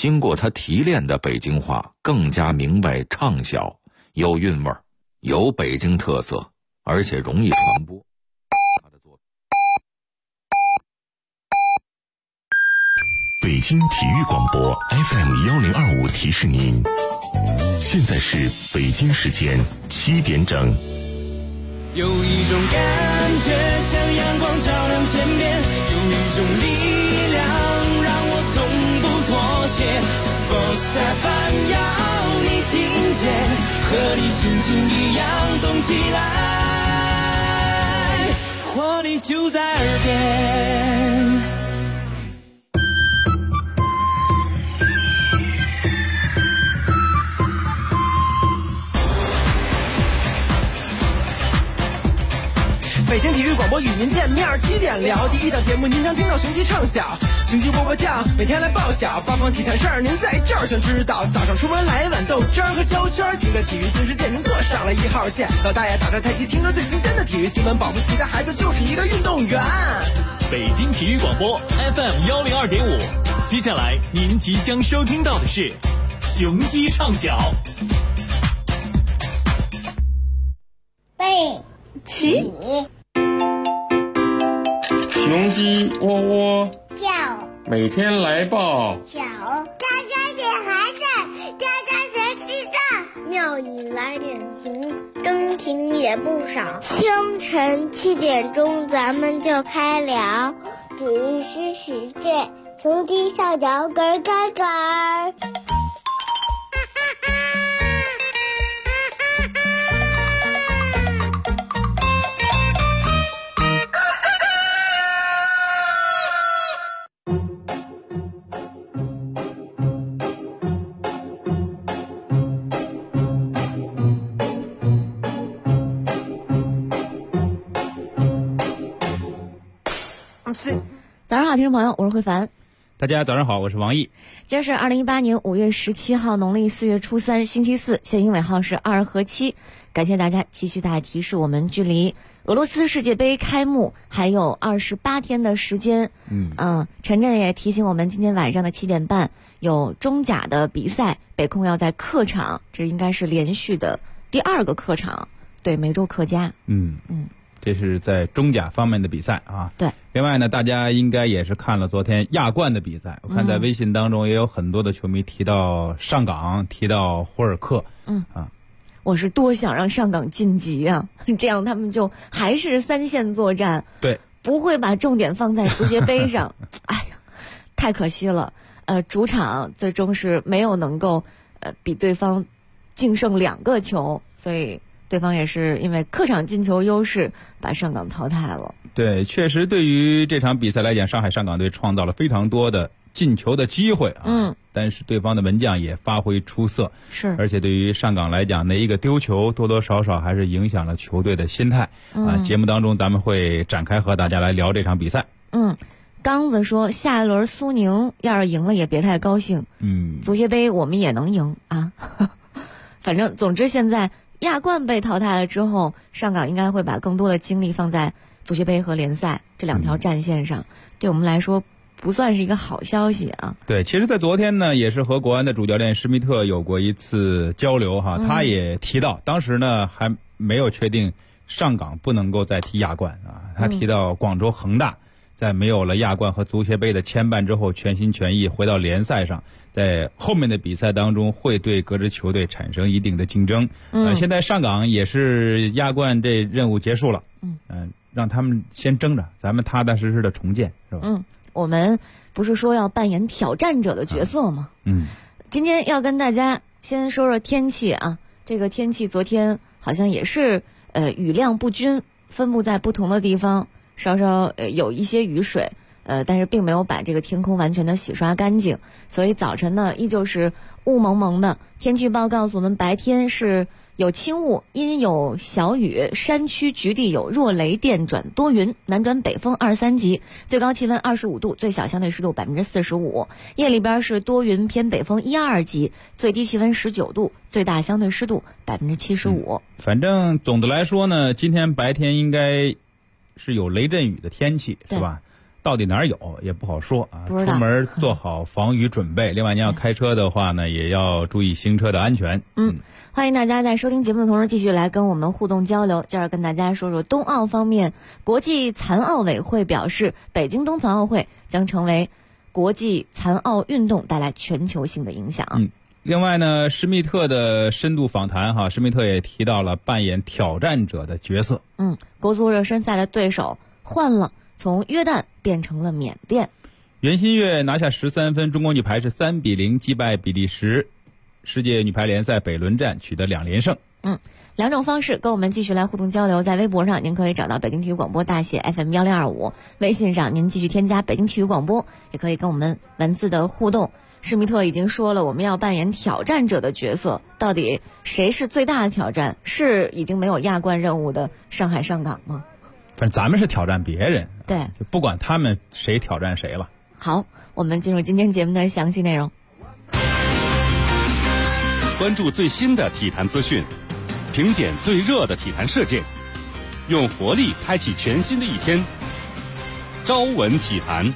经过他提炼的北京话更加明白畅销，有韵味，有北京特色，而且容易传播。他的作品北京体育广播 FM1025 提示您，现在是北京时间7点整。 有一种感觉像阳光照亮天边，有一种力量让我从不妥协。Sports FM 要你听见，和你心情一样动起来，活力就在耳边。北京体育广播与您见面，7点聊第一档节目，您将听到雄鸡唱响，雄鸡波波跳，每天来报晓，八方体坛事儿您在这儿全知道。早上出门来一碗豆汁儿和焦圈，听着体育新世界，您坐上了1号线。老大爷打着太极，听着最新鲜的体育新闻，保不齐的孩子就是一个运动员。 北京体育广播 FM102.5，接下来您即将收听到的是雄鸡唱晓。 背起雄鸡喔喔叫， 每天来报小家家点孩子，家家学记账，尿你来点评，更听也不少。清晨7点钟，咱们就开聊体育新世界，雄鸡上脚跟跟跟。 早上好，听众朋友，我是慧凡。 大家早上好，我是王毅。 今儿是2018年5月17号，农历4月初3，星期四，现在英尾号是2和7。感谢大家继续大家提示，我们距离俄罗斯世界杯开幕还有28天的时间。陈震也提醒我们，今天晚上的7点半有中甲的比赛，北控要在客场，这应该是连续的第2个客场，对梅州客家。 这是在中甲方面的比赛啊。 对。 另外呢，大家应该也是看了昨天亚冠的比赛，我看在微信当中也有很多的球迷提到上港，提到霍尔克。 我是多想让上港晋级啊，这样他们就还是3线作战， 对， 不会把重点放在足协杯上。哎呀，太可惜了。主场最终是没有能够比对方净胜2个球，所以对方也是因为客场进球优势把上港淘汰了。 对，确实对于这场比赛来讲，上海上港队创造了非常多的进球的机会啊。但是对方的门将也发挥出色， 是， 而且对于上港来讲，那一个丢球多多少少还是影响了球队的心态啊。节目当中咱们会展开和大家来聊这场比赛。 刚子说，下一轮苏宁要是赢了也别太高兴。足协杯我们也能赢啊。反正总之现在亚冠被淘汰了之后，上港应该会把更多的精力放在足协杯和联赛这2条战线上，对我们来说不算是一个好消息啊。 对，其实在昨天呢，也是和国安的主教练施密特有过一次交流哈，他也提到当时呢还没有确定上港不能够再踢亚冠啊，他提到广州恒大在没有了亚冠和足协杯的牵绊之后，全心全意回到联赛上，在后面的比赛当中会对各支球队产生一定的竞争。现在上港也是亚冠这任务结束了，让他们先争着，咱们踏踏实实的重建，是吧？ 我们不是说要扮演挑战者的角色吗？今天要跟大家先说说天气啊。这个天气昨天好像也是雨量不均，分布在不同的地方，稍稍有一些雨水，但是并没有把这个天空完全的洗刷干净，所以早晨呢依旧是雾蒙蒙的。天气预报告诉我们，白天是有轻雾，阴有小雨，山区局地有弱雷电转多云，南转北风2、3级，最高气温25度，最小相对湿度45%。夜里边是多云偏北风1、2级，最低气温19度，最大相对湿度75%。 反正总的来说呢，今天白天应该是有雷阵雨的天气，是吧？ 到底哪儿有也不好说啊， 不知道出门做好防雨准备。另外，您要开车的话呢，也要注意行车的安全。 欢迎大家在收听节目的同时继续来跟我们互动交流。今儿跟大家说说冬奥方面，国际残奥委会表示，北京冬残奥会将成为国际残奥运动带来全球性的影响。 另外呢，施密特的深度访谈哈，施密特也提到了扮演挑战者的角色。 国足热身赛的对手换了，从约旦变成了缅甸。 袁心玥拿下13分，中国女排是3-0击败比利时，世界女排联赛北仑站取得2连胜。 两种方式跟我们继续来互动交流，在微博上您可以找到北京体育广播大写 FM1025，微信上您继续添加北京体育广播，也可以跟我们文字的互动。施密特已经说了，我们要扮演挑战者的角色，到底谁是最大的挑战？是已经没有亚冠任务的上海上港吗？ 反正咱们是挑战别人， 对， 就不管他们谁挑战谁了。 好，我们进入今天节目的详细内容。 关注最新的体坛资讯，评点最热的体坛事件，用活力开启全新的一天。朝闻体坛。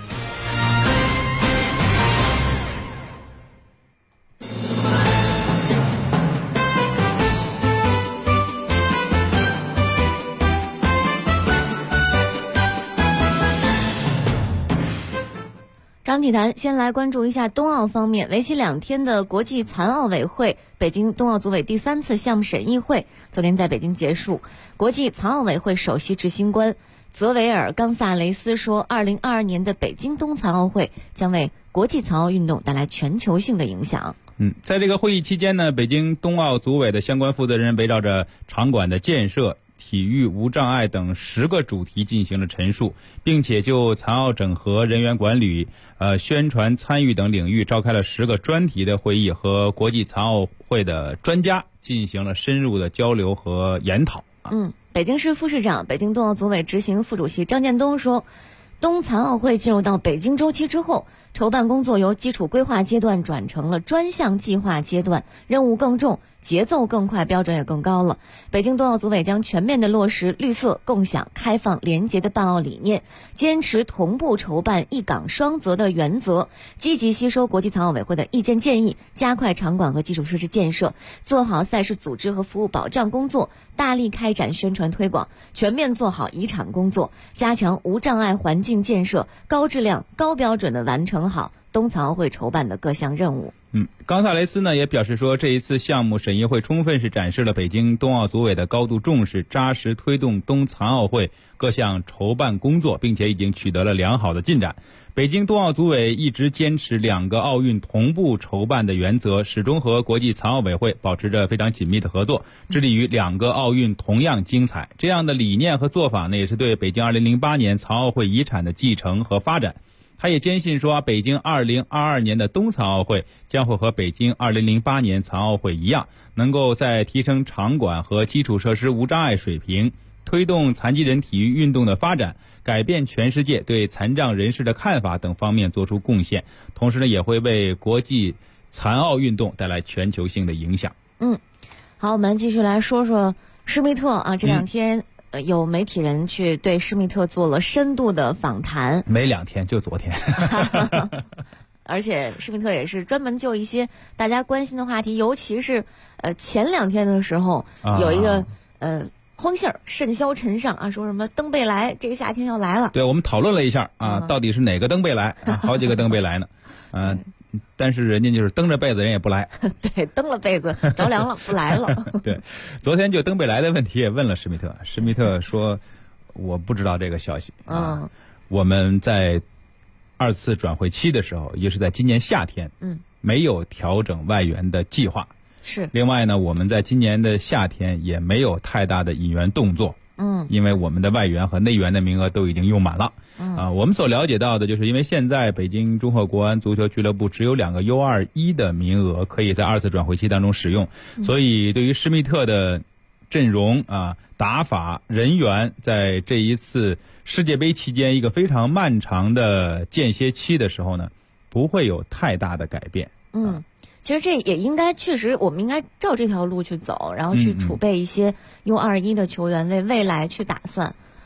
张体坛先来关注一下冬奥方面，为期2天的国际残奥委会北京冬奥组委第3次项目审议会昨天在北京结束。国际残奥委会首席执行官泽维尔·冈萨雷斯说，2022年的北京冬残奥会将为国际残奥运动带来全球性的影响。 在这个会议期间呢，北京冬奥组委的相关负责人围绕着场馆的建设、体育无障碍等10个主题进行了陈述，并且就残奥整合、人员管理、宣传参与等领域召开了10个专题的会议，和国际残奥会的专家进行了深入的交流和研讨。 北京市副市长、北京冬奥组委执行副主席张建东说，冬残奥会进入到北京周期之后，筹办工作由基础规划阶段转成了专项计划阶段，任务更重，节奏更快，标准也更高了。北京冬奥组委将全面地落实绿色、共享、开放、廉洁的办奥理念，坚持同步筹办一岗双责的原则，积极吸收国际残奥委会的意见建议，加快场馆和基础设施建设，做好赛事组织和服务保障工作，大力开展宣传推广，全面做好遗产工作，加强无障碍环境建设，高质量、高标准地完成好冬残奥会筹办的各项任务。 冈萨雷斯呢也表示说，这一次项目审议会充分是展示了北京冬奥组委的高度重视，扎实推动冬残奥会各项筹办工作，并且已经取得了良好的进展。北京冬奥组委一直坚持2个奥运同步筹办的原则，始终和国际残奥委会保持着非常紧密的合作，致力于2个奥运同样精彩。这样的理念和做法呢，也是对北京2008年残奥会遗产的继承和发展。他也坚信说，北京2022年的冬残奥会将会和北京2008年残奥会一样，能够在提升场馆和基础设施无障碍水平，推动残疾人体育运动的发展，改变全世界对残障人士的看法等方面做出贡献。同时呢，也会为国际残奥运动带来全球性的影响。 好，我们继续来说说施密特啊，这2天有媒体人去对施密特做了深度的访谈， 没2天，就昨天。 而且施密特也是专门就一些大家关心的话题，尤其是前2天的时候，有一个轰信儿甚嚣尘上啊，说什么登贝莱这个夏天要来了。 对，我们讨论了一下啊，到底是哪个登贝莱？好几个登贝莱呢。但是人家就是蹬着被子人也不来。 对，蹬了被子着凉了不来了。 对，昨天就登贝莱的问题也问了施密特，施密特说我不知道这个消息。我们在2次转会期的时候，也是在今年夏天，没有调整外援的计划。 是。 另外呢，我们在今年的夏天也没有太大的引援动作。因为我们的外援和内援的名额都已经用满了。我们所了解到的就是因为现在北京中赫国安足球俱乐部只有2个 U21 的名额可以在2次转会期当中使用，所以对于施密特的阵容打法、人员，在这一次世界杯期间一个非常漫长的间歇期的时候呢，不会有太大的改变。 其实这也应该确实，我们应该照这条路去走，然后去储备一些 U21 的球员，为未来去打算。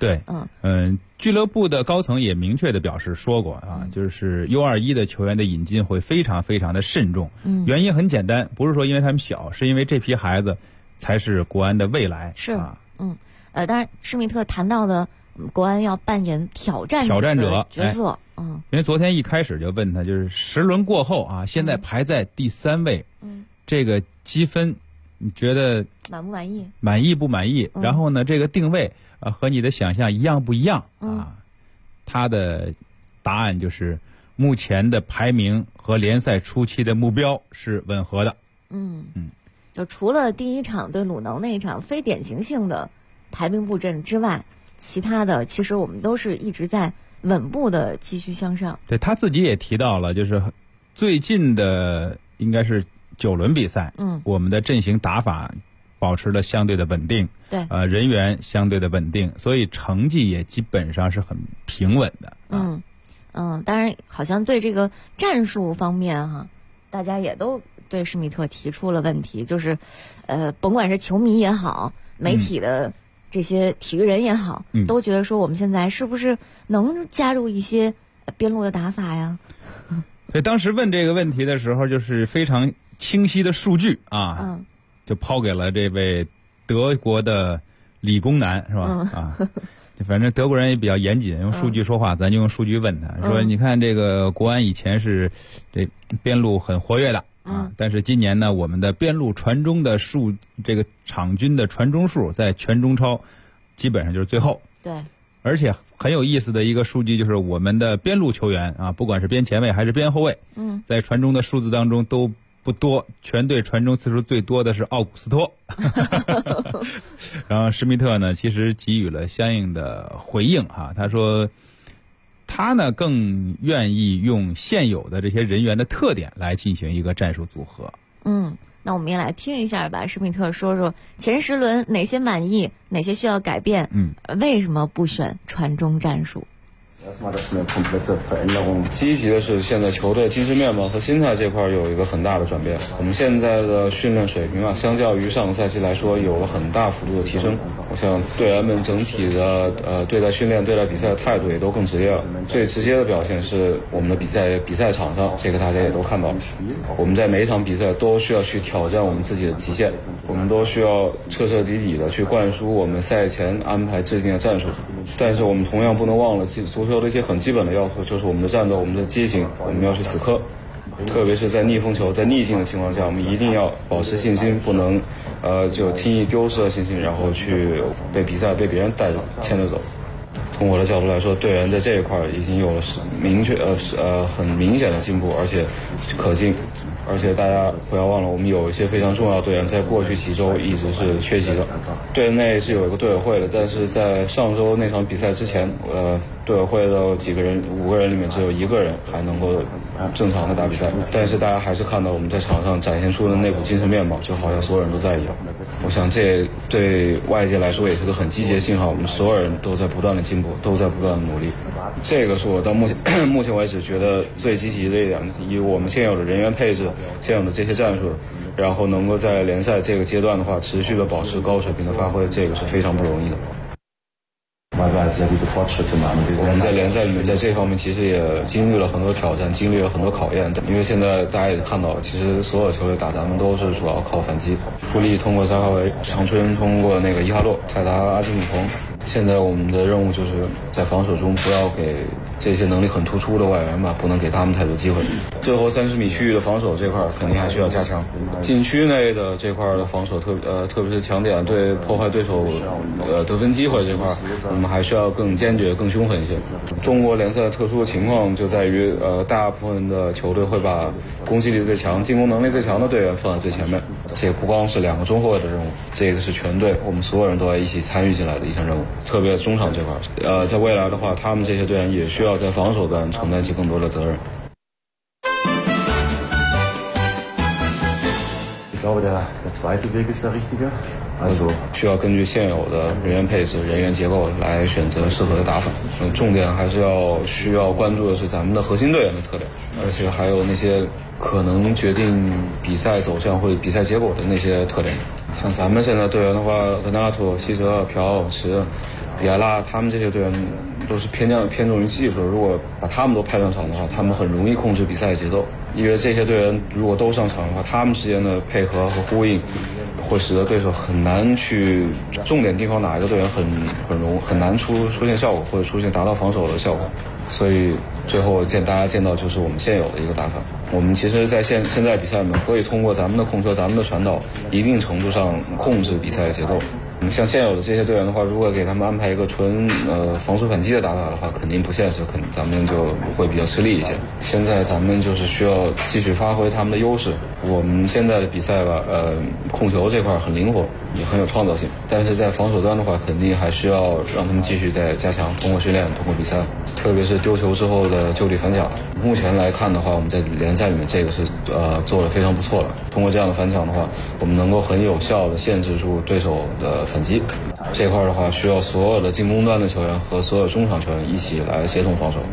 对，俱乐部的高层也明确的表示说过啊，就是 U21 的球员的引进会非常非常的慎重。原因很简单，不是说因为他们小，是因为这批孩子才是国安的未来。 是啊，当然施密特谈到的国安要扮演挑战者角色。因为昨天一开始就问他，就是10轮过后啊，现在排在第3位，这个积分你觉得满不满意？ 满意不满意？然后呢，这个定位和你的想象一样不一样啊？他的答案就是目前的排名和联赛初期的目标是吻合的。 就除了第一场对鲁能那一场非典型性的排兵布阵之外，其他的其实我们都是一直在稳步的继续向上。对， 他自己也提到了，就是最近的应该是9轮比赛，我们的阵型打法保持了相对的稳定， 对， 人员相对的稳定，所以成绩也基本上是很平稳的。 当然，好像对这个战术方面大家也都对施密特提出了问题，就是甭管是球迷也好，媒体的这些体育人也好，都觉得说我们现在是不是能加入一些边路的打法呀？ 所以当时问这个问题的时候，就是非常清晰的数据就抛给了这位德国的理工男，是吧？反正德国人也比较严谨，用数据说话，咱就用数据问他，说你看这个国安以前是这边路很活跃的但是今年呢，我们的边路传中的这个场均的传中数在全中超基本上就是最后。 对， 而且很有意思的一个数据就是我们的边路球员不管是边前卫还是边后卫，在传中的数字当中都不多，全队传中次数最多的是奥古斯托。然后施密特呢，其实给予了相应的回应他说他呢更愿意用现有的这些人员的特点来进行一个战术组合。 那我们也来听一下吧，施密特说说前10轮哪些满意，哪些需要改变，为什么不选传中战术。 积极的是，现在球队精神面貌和心态这块有一个很大的转变。我们现在的训练水平相较于上个赛季来说，有了很大幅度的提升。我想队员们整体的对待训练、对待比赛的态度也都更职业了。最直接的表现是我们的比赛场上，这个大家也都看到了。我们在每一场比赛都需要去挑战我们自己的极限，我们都需要彻彻底底的去灌输我们赛前安排制定的战术。但是我们同样不能忘了足球的一些很基本的要素，就是我们的战斗、我们的激情，我们要去死磕。特别是在逆风球、在逆境的情况下，我们一定要保持信心，不能就轻易丢失了信心，然后去被比赛被别人带着牵着走。从我的角度来说，队员在这一块已经有了很明显的进步，而且可敬。而且大家不要忘了，我们有一些非常重要的队员在过去几周一直是缺席的。队内是有一个队委会的，但是在上周那场比赛之前，队委会的5个人里面只有1个人还能够正常的打比赛。但是大家还是看到我们在场上展现出的那股精神面貌，就好像所有人都在一样。我想这对外界来说也是个很积极的信号，我们所有人都在不断的进步，都在不断的努力。这个是我到目前为止觉得最积极的一点，以我们现有的人员配置、现有的这些战术，然后能够在联赛这个阶段的话，持续的保持高水平的发挥，这个是非常不容易的。我们在联赛里面，在这方面其实也经历了很多挑战，经历了很多考验。因为现在大家也看到，其实所有球队打咱们都是主要靠反击。富力通过扎卡维，长春通过那个伊哈洛，泰达阿基米彭。现在我们的任务就是在防守中不要给这些能力很突出的外援不能给他们太多机会。最后30米区域的防守这块肯定还需要加强。禁区内的这块的防守特别是抢点对破坏对手得分机会这块，我们还需要更坚决、更凶狠一些。中国联赛特殊的情况就在于大部分的球队会把攻击力最强、进攻能力最强的队员放在最前面。这个不光是2个中后卫的任务，这个是全队我们所有人都要一起参与进来的一项任务。特别中场这块，在未来的话，他们这些队员也需要在防守端承担起更多的责任。需要根据现有的人员配置、人员结构来选择适合的打法。重点还是需要关注的是咱们的核心队员的特点，而且还有那些可能决定比赛走向或者比赛结果的那些特点。像咱们现在队员的话，格纳图、希哲、朴、石， 比埃拉他们这些队员都是偏重于技术，如果把他们都派上场的话，他们很容易控制比赛节奏。因为这些队员如果都上场的话，他们之间的配合和呼应会使得对手很难去重点盯好哪一个队员，很难出现效果，或者出现达到防守的效果。所以最后大家见到就是我们现有的一个打法。我们其实在现在比赛里面可以通过咱们的控车、咱们的传导，一定程度上控制比赛的节奏。像现有的这些队员的话，如果给他们安排一个纯防守反击的打法的话，肯定不现实，咱们就会比较吃力一些。现在咱们就是需要继续发挥他们的优势。我们现在的比赛吧，控球这块很灵活，也很有创造性，但是在防守端的话，肯定还需要让他们继续再加强，通过训练，通过比赛，特别是丢球之后的就地反抢。目前来看的话，我们在联赛里面这个是做得非常不错的。通过这样的反抢的话，我们能够很有效地限制住对手的反击。这块的话，需要所有的进攻端的球员和所有中场球员一起来协同防守。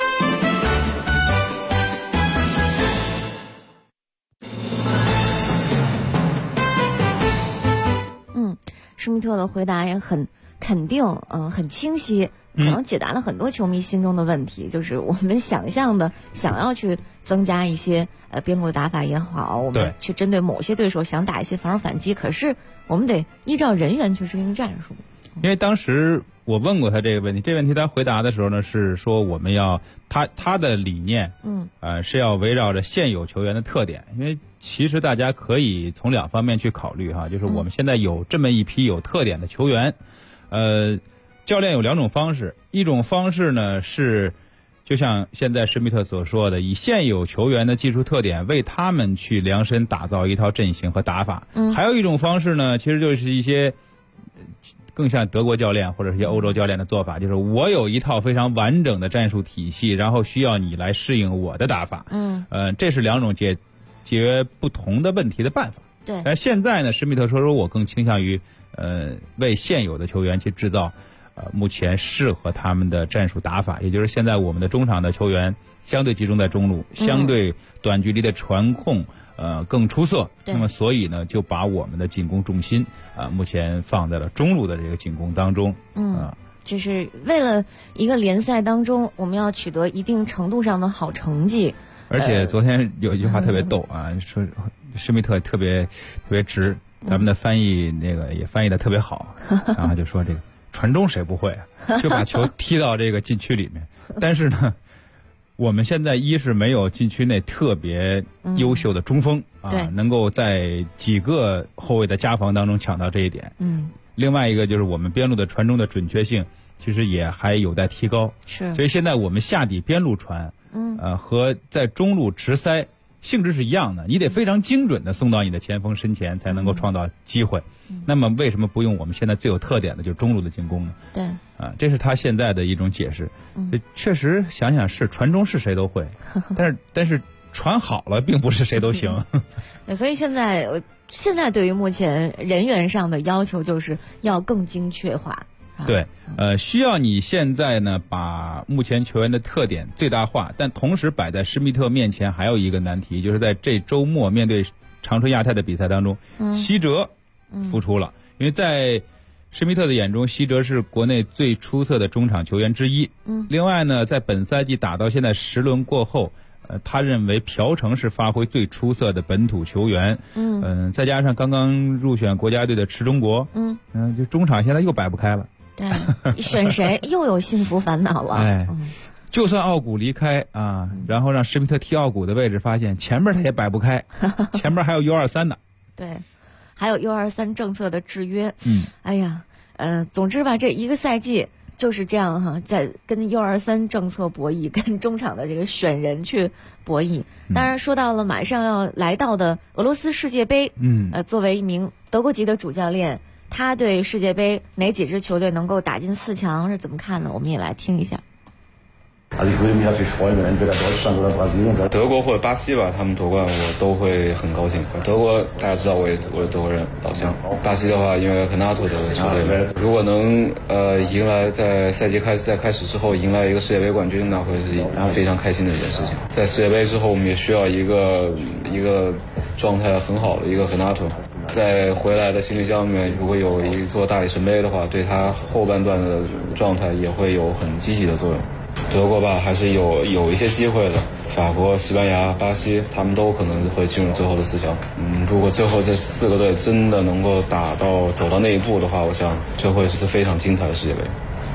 施密特的回答也很肯定，很清晰，可能解答了很多球迷心中的问题。就是我们想象的，想要去增加一些边路的打法也好，我们去针对某些对手想打一些防守反击，可是我们得依照人员去制定战术。 因为当时我问过他这个问题，这个问题他回答的时候呢，是说我们要他的理念，是要围绕着现有球员的特点。因为其实大家可以从两方面去考虑哈，就是我们现在有这么一批有特点的球员，教练有两种方式，一种方式呢是就像现在施密特所说的，以现有球员的技术特点为他们去量身打造一套阵型和打法。还有一种方式呢，其实就是一些更像德国教练或者一些欧洲教练的做法，就是我有一套非常完整的战术体系，然后需要你来适应我的打法。这是两种解决不同的问题的办法。 对。 但现在呢，施密特说我更倾向于为现有的球员去制造目前适合他们的战术打法，也就是现在我们的中场的球员相对集中在中路，相对短距离的传控更出色。那么所以呢，就把我们的进攻重心目前放在了中路的这个进攻当中。 就是为了一个联赛当中我们要取得一定程度上的好成绩。 而且昨天有一句话特别逗说施密特特别直，咱们的翻译那个也翻译的特别好，然后就说这个传中谁不会就把球踢到这个禁区里面。但是呢，我们现在一是没有禁区内特别优秀的中锋能够在几个后卫的夹防当中抢到这一点。另外一个就是我们边路的传中的准确性其实也还有待提高。所以现在我们下底边路传和在中路直塞性质是一样的，你得非常精准的送到你的前锋身前才能够创造机会。那么为什么不用我们现在最有特点的就是中路的进攻呢？ 对这是他现在的一种解释。确实想想是传中是谁都会，但是传好了并不是谁都行。 所以现在对于目前人员上的要求就是要更精确化。 对，需要你现在呢把目前球员的特点最大化，但同时摆在施密特面前还有一个难题，就是在这周末面对长春亚泰的比赛当中，希哲复出了。因为在施密特的眼中，希哲是国内最出色的中场球员之一。另外呢，在本赛季打到现在10轮过后，他认为朴成是发挥最出色的本土球员。再加上刚刚入选国家队的池忠国，就中场现在又摆不开了。 对，选谁又有幸福烦恼了。 就算奥古离开然后让施密特踢奥古的位置，发现前面他也摆不开，前面还有 U23 呢。 对，还有 U23 政策的制约。哎呀，总之吧，这一个赛季就是这样在跟 U23 政策博弈，跟中场的这个选人去博弈。当然说到了马上要来到的俄罗斯世界杯，作为一名德国籍的主教练，他对世界杯哪几支球队能够打进4强是怎么看呢？我们也来听一下。 德国或者巴西吧，他们夺冠我都会很高兴。德国大家知道我是德国人老乡，巴西的话因为和纳托的球队，如果能迎来在赛季开始之后迎来一个世界杯冠军，那会是非常开心的一件事情。在世界杯之后，我们也需要一个状态很好的一个和纳托。 在回来的行李箱里面如果有一座大力神杯的话，对他后半段的状态也会有很积极的作用。德国吧还是有一些机会的，法国、西班牙、巴西他们都可能会进入最后的4强。如果最后这4个队真的能够走到那一步的话，我想这会是非常精彩的世界杯。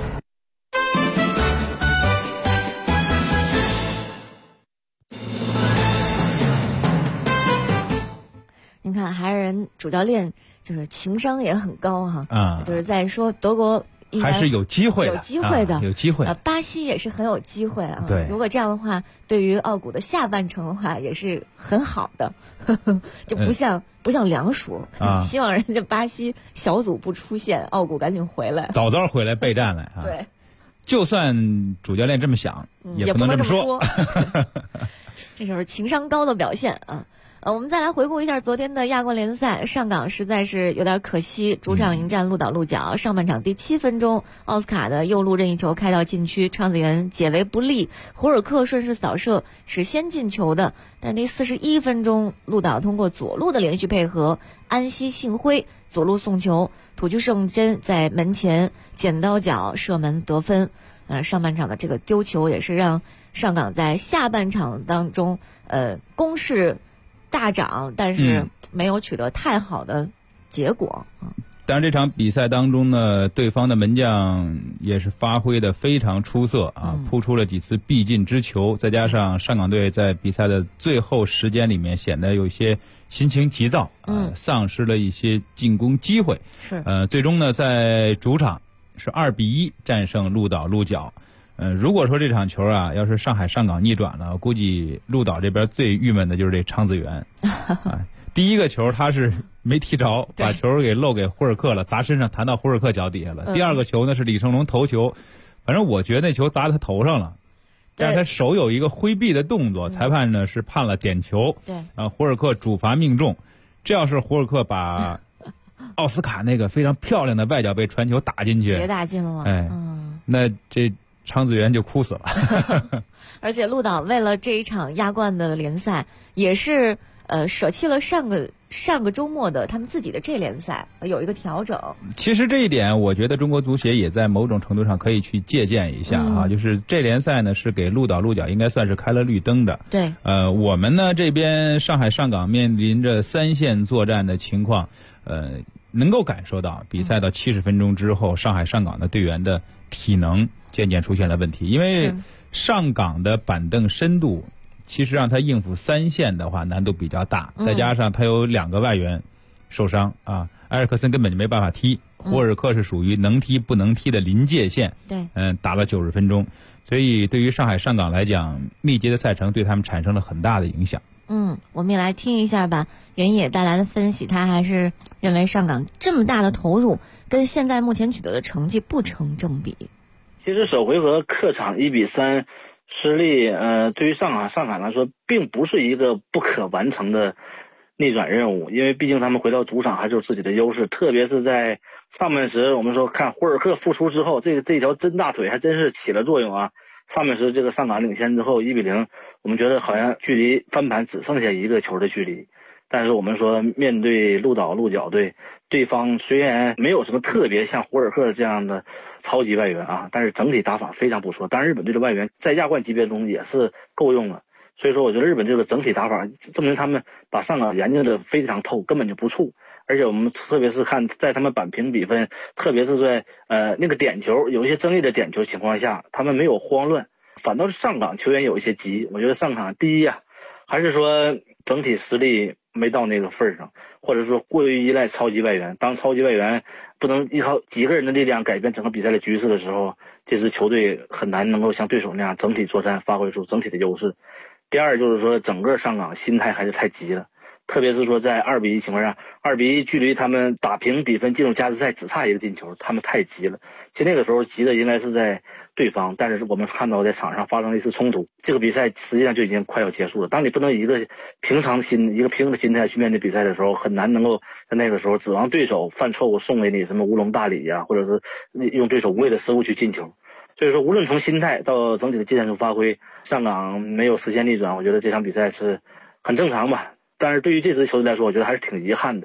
您看，还是人主教练就是情商也很高哈，就是在说德国还是有机会的，有机会。 巴西也是很有机会啊。 对， 如果这样的话，对于奥古的下半程的话，也是很好的，就不像梁叔，希望人家巴西小组不出现，奥古赶紧回来， 早回来备战来啊。 对， 就算主教练这么想，也不能这么说。 这就是情商高的表现啊。我们再来回顾一下昨天的亚冠联赛，上港实在是有点可惜，主场迎战鹿岛鹿角，上半场第7分钟，奥斯卡的右路任意球开到禁区，昌子源解围不利，胡尔克顺势扫射是先进球的，但第41分钟，鹿岛通过左路的连续配合，安西幸辉左路送球，土居圣真在门前剪刀脚射门得分。上半场的这个丢球也是让上港在下半场当中攻势大涨，但是没有取得太好的结果。 当然这场比赛当中呢，对方的门将也是发挥的非常出色啊，扑出了几次必进之球，再加上上港队在比赛的最后时间里面显得有一些心情急躁，丧失了一些进攻机会。 是最终呢，在主场是2-1战胜鹿岛鹿角。如果说这场球啊，要是上海上港逆转了，估计鹿岛这边最郁闷的就是这昌子源。第一个球他是没踢着，把球给漏给胡尔克了，砸身上弹到胡尔克脚底下了。第二个球呢是李成龙头球，反正我觉得那球砸他头上了，但是他手有一个挥臂的动作，裁判呢是判了点球。 对， 胡尔克主罚命中。这要是胡尔克把奥斯卡那个非常漂亮的外脚背传球打进去， 别打进了。 那这昌子源就哭死了。 而且鹿岛为了这一场亚冠的联赛，也是舍弃了上个周末的他们自己的这联赛，有一个调整。 其实这一点，我觉得中国足协也在某种程度上可以去借鉴一下啊。就是这联赛呢是给鹿岛鹿角应该算是开了绿灯的。 对。 我们呢这边上海上港面临着3线作战的情况，能够感受到比赛到70分钟之后，上海上港的队员的体能渐渐出现了问题，因为上港的板凳深度其实让他应付3线的话难度比较大，再加上他有2个外援受伤啊，埃尔克森根本就没办法踢，胡尔克是属于能踢不能踢的临界线。 对， 打了90分钟，所以对于上海上港来讲，密集的赛程对他们产生了很大的影响。 我们也来听一下吧，袁野带来的分析，他还是认为上港这么大的投入跟现在目前取得的成绩不成正比。 其实首回合客场1-3失利，对于上港来说并不是一个不可完成的逆转任务，因为毕竟他们回到主场还是有自己的优势，特别是在上半时，我们说看胡尔克复出之后，这条真大腿还真是起了作用啊。上半时这个上港领先之后1-0，我们觉得好像距离翻盘只剩下1个球的距离。但是我们说面对鹿岛鹿角队，对方虽然没有什么特别像胡尔克这样的超级外援啊，但是整体打法非常不错。当然日本队的外援在亚冠级别中也是够用了，所以说我觉得日本这个整体打法证明他们把上港研究的非常透，根本就不怵。而且我们特别是看在他们扳平比分，特别是在那个点球有一些争议的点球情况下，他们没有慌乱，反倒是上港球员有一些急。我觉得上港第一啊，还是说整体实力没到那个份上，或者说过于依赖超级外援。当超级外援不能依靠几个人的力量改变整个比赛的局势的时候，这支球队很难能够像对手那样整体作战发挥出整体的优势。第二就是说整个上港心态还是太急了，特别是说在2-1情况下，2-1距离他们打平比分进入加时赛只差1个进球，他们太急了。其实那个时候急的应该是在对方，但是我们看到在场上发生了一次冲突，这个比赛实际上就已经快要结束了。当你不能以一个平常的心态去面对比赛的时候，很难能够在那个时候指望对手犯错误送给你什么乌龙大礼呀，或者是用对手无谓的失误去进球。所以说无论从心态到整体的技战术发挥，上港没有实现逆转，我觉得这场比赛是很正常吧。但是对于这支球队来说，我觉得还是挺遗憾的。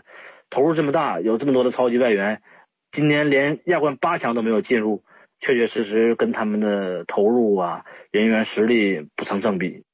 投入这么大，有这么多的超级外援，今年连亚冠8强都没有进入，确确实实跟他们的投入啊、人员实力不成正比。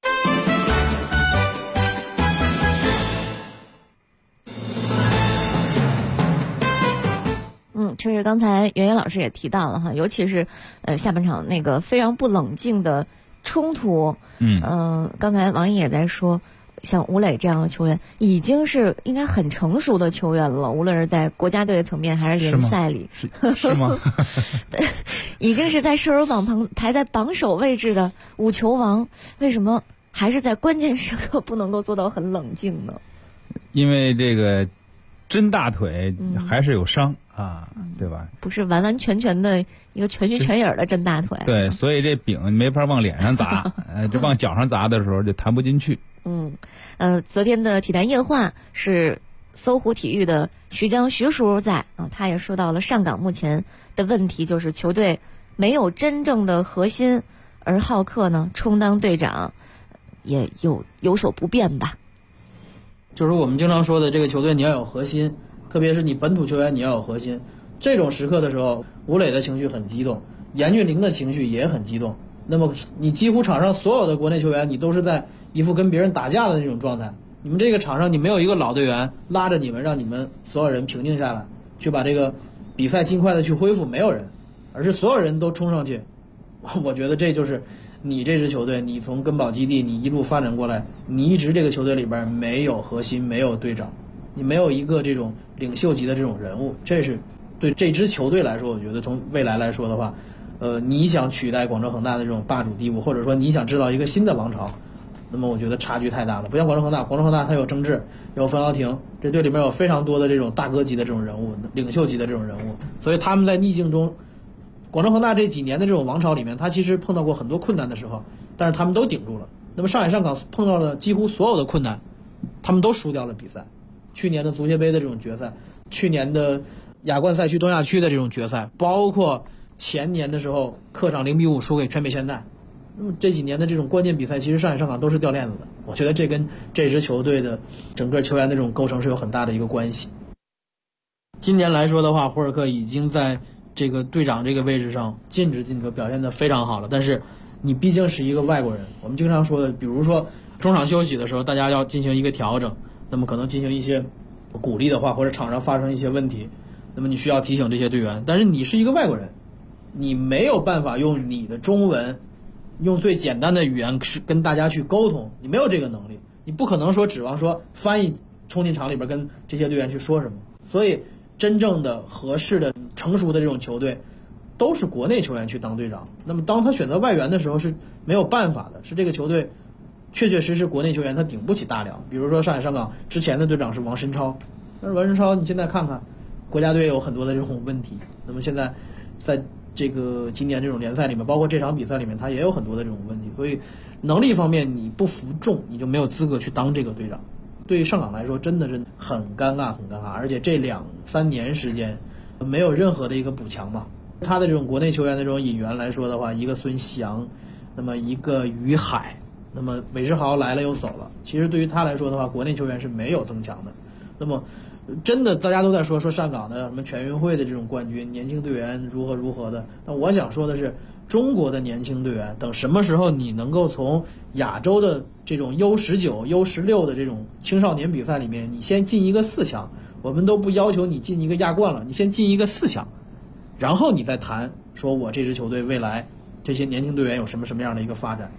确实刚才袁岩老师也提到了哈，尤其是下半场那个非常不冷静的冲突，刚才王毅也在说，像吴磊这样的球员已经是应该很成熟的球员了，无论是在国家队的层面还是联赛里， 是吗？ 已经是在射手榜排在榜首位置的5球王，为什么还是在关键时刻不能够做到很冷静呢？ 因为这个真大腿还是有伤啊，对吧？ 不是完完全全的一个全虚全影的真大腿。 对，所以这饼没法往脸上砸，这往脚上砸的时候就弹不进去。 昨天的体坛夜话是搜狐体育的徐叔在啊，他也说到了上港目前的问题，就是球队没有真正的核心，而浩克呢充当队长也有所不便吧。 就是我们经常说的这个球队你要有核心，特别是你本土球员你要有核心，这种时刻的时候，吴磊的情绪很激动，严俊凌的情绪也很激动，那么你几乎场上所有的国内球员你都是在一副跟别人打架的那种状态，你们这个场上你没有一个老队员拉着你们，让你们所有人平静下来，去把这个比赛尽快的去恢复，没有人，而是所有人都冲上去。我觉得这就是你这支球队，你从根宝基地你一路发展过来，你一直这个球队里边没有核心，没有队长，你没有一个这种领袖级的这种人物，这是对这支球队来说，我觉得从未来来说的话，你想取代广州恒大的这种霸主地位，或者说你想制造一个新的王朝，那么我觉得差距太大了。不像广州恒大它有郑智，有冯潇霆，这队里面有非常多的这种大哥级的这种人物，领袖级的这种人物，所以他们在逆境中，广州恒大这几年的这种王朝里面，他其实碰到过很多困难的时候，但是他们都顶住了。那么上海上港碰到了几乎所有的困难，他们都输掉了比赛。去年的足协杯的这种决赛，去年的亚冠赛区东亚区的这种决赛，包括前年的时候客场0-5输给川北现代，那么这几年的这种关键比赛，其实上海上港都是掉链子的。我觉得这跟这支球队的整个球员的这种构成是有很大的一个关系。今年来说的话，胡尔克已经在这个队长这个位置上尽职尽责，表现得非常好了。但是你毕竟是一个外国人，我们经常说的，比如说中场休息的时候，大家要进行一个调整，那么可能进行一些鼓励的话，或者场上发生一些问题，那么你需要提醒这些队员。但是你是一个外国人，你没有办法用你的中文，用最简单的语言跟大家去沟通，你没有这个能力，你不可能说指望说翻译冲进场里边跟这些队员去说什么。所以真正的合适的成熟的这种球队都是国内球员去当队长，那么当他选择外援的时候是没有办法的，是这个球队确确实实国内球员他顶不起大梁。比如说上海上港之前的队长是王申超，但是王申超你现在看看国家队有很多的这种问题，那么现在在这个今年这种联赛里面，包括这场比赛里面，他也有很多的这种问题，所以能力方面你不服众，你就没有资格去当这个队长。对于上港来说真的很尴尬，而且这2-3年时间没有任何的一个补强嘛。他的这种国内球员的这种引援来说的话，一个孙祥，那么一个于海，那么韦世豪来了又走了，其实对于他来说的话，国内球员是没有增强的。那么真的大家都在说上港的什么全运会的这种冠军，年轻队员如何的，那我想说的是，中国的年轻队员等什么时候你能够从亚洲的这种U19、U16的这种青少年比赛里面，你先进一个4强，我们都不要求你进一个亚冠了，你先进一个4强，然后你再谈说我这支球队未来这些年轻队员有什么样的一个发展。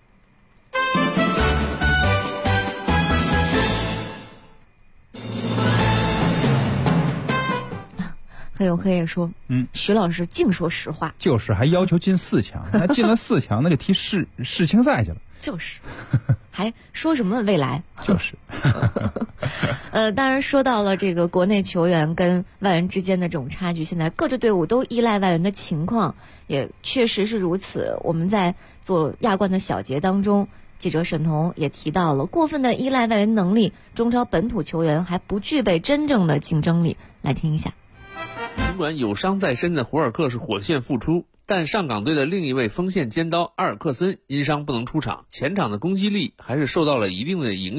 黑有黑也说，徐老师净说实话， 就是还要求进4强，那进了4强，那就踢世青赛去了， 就是还说什么未来， 就是当然说到了这个国内球员跟外援之间的这种差距，现在各支队伍都依赖外援的情况也确实是如此。我们在做亚冠的小节当中，记者沈彤也提到了，过分的依赖外援能力，中超本土球员还不具备真正的竞争力。来听一下。 尽管有伤在身的胡尔克是火线复出，但上港队的另一位锋线尖刀阿尔克森因伤不能出场，前场的攻击力还是受到了一定的影响。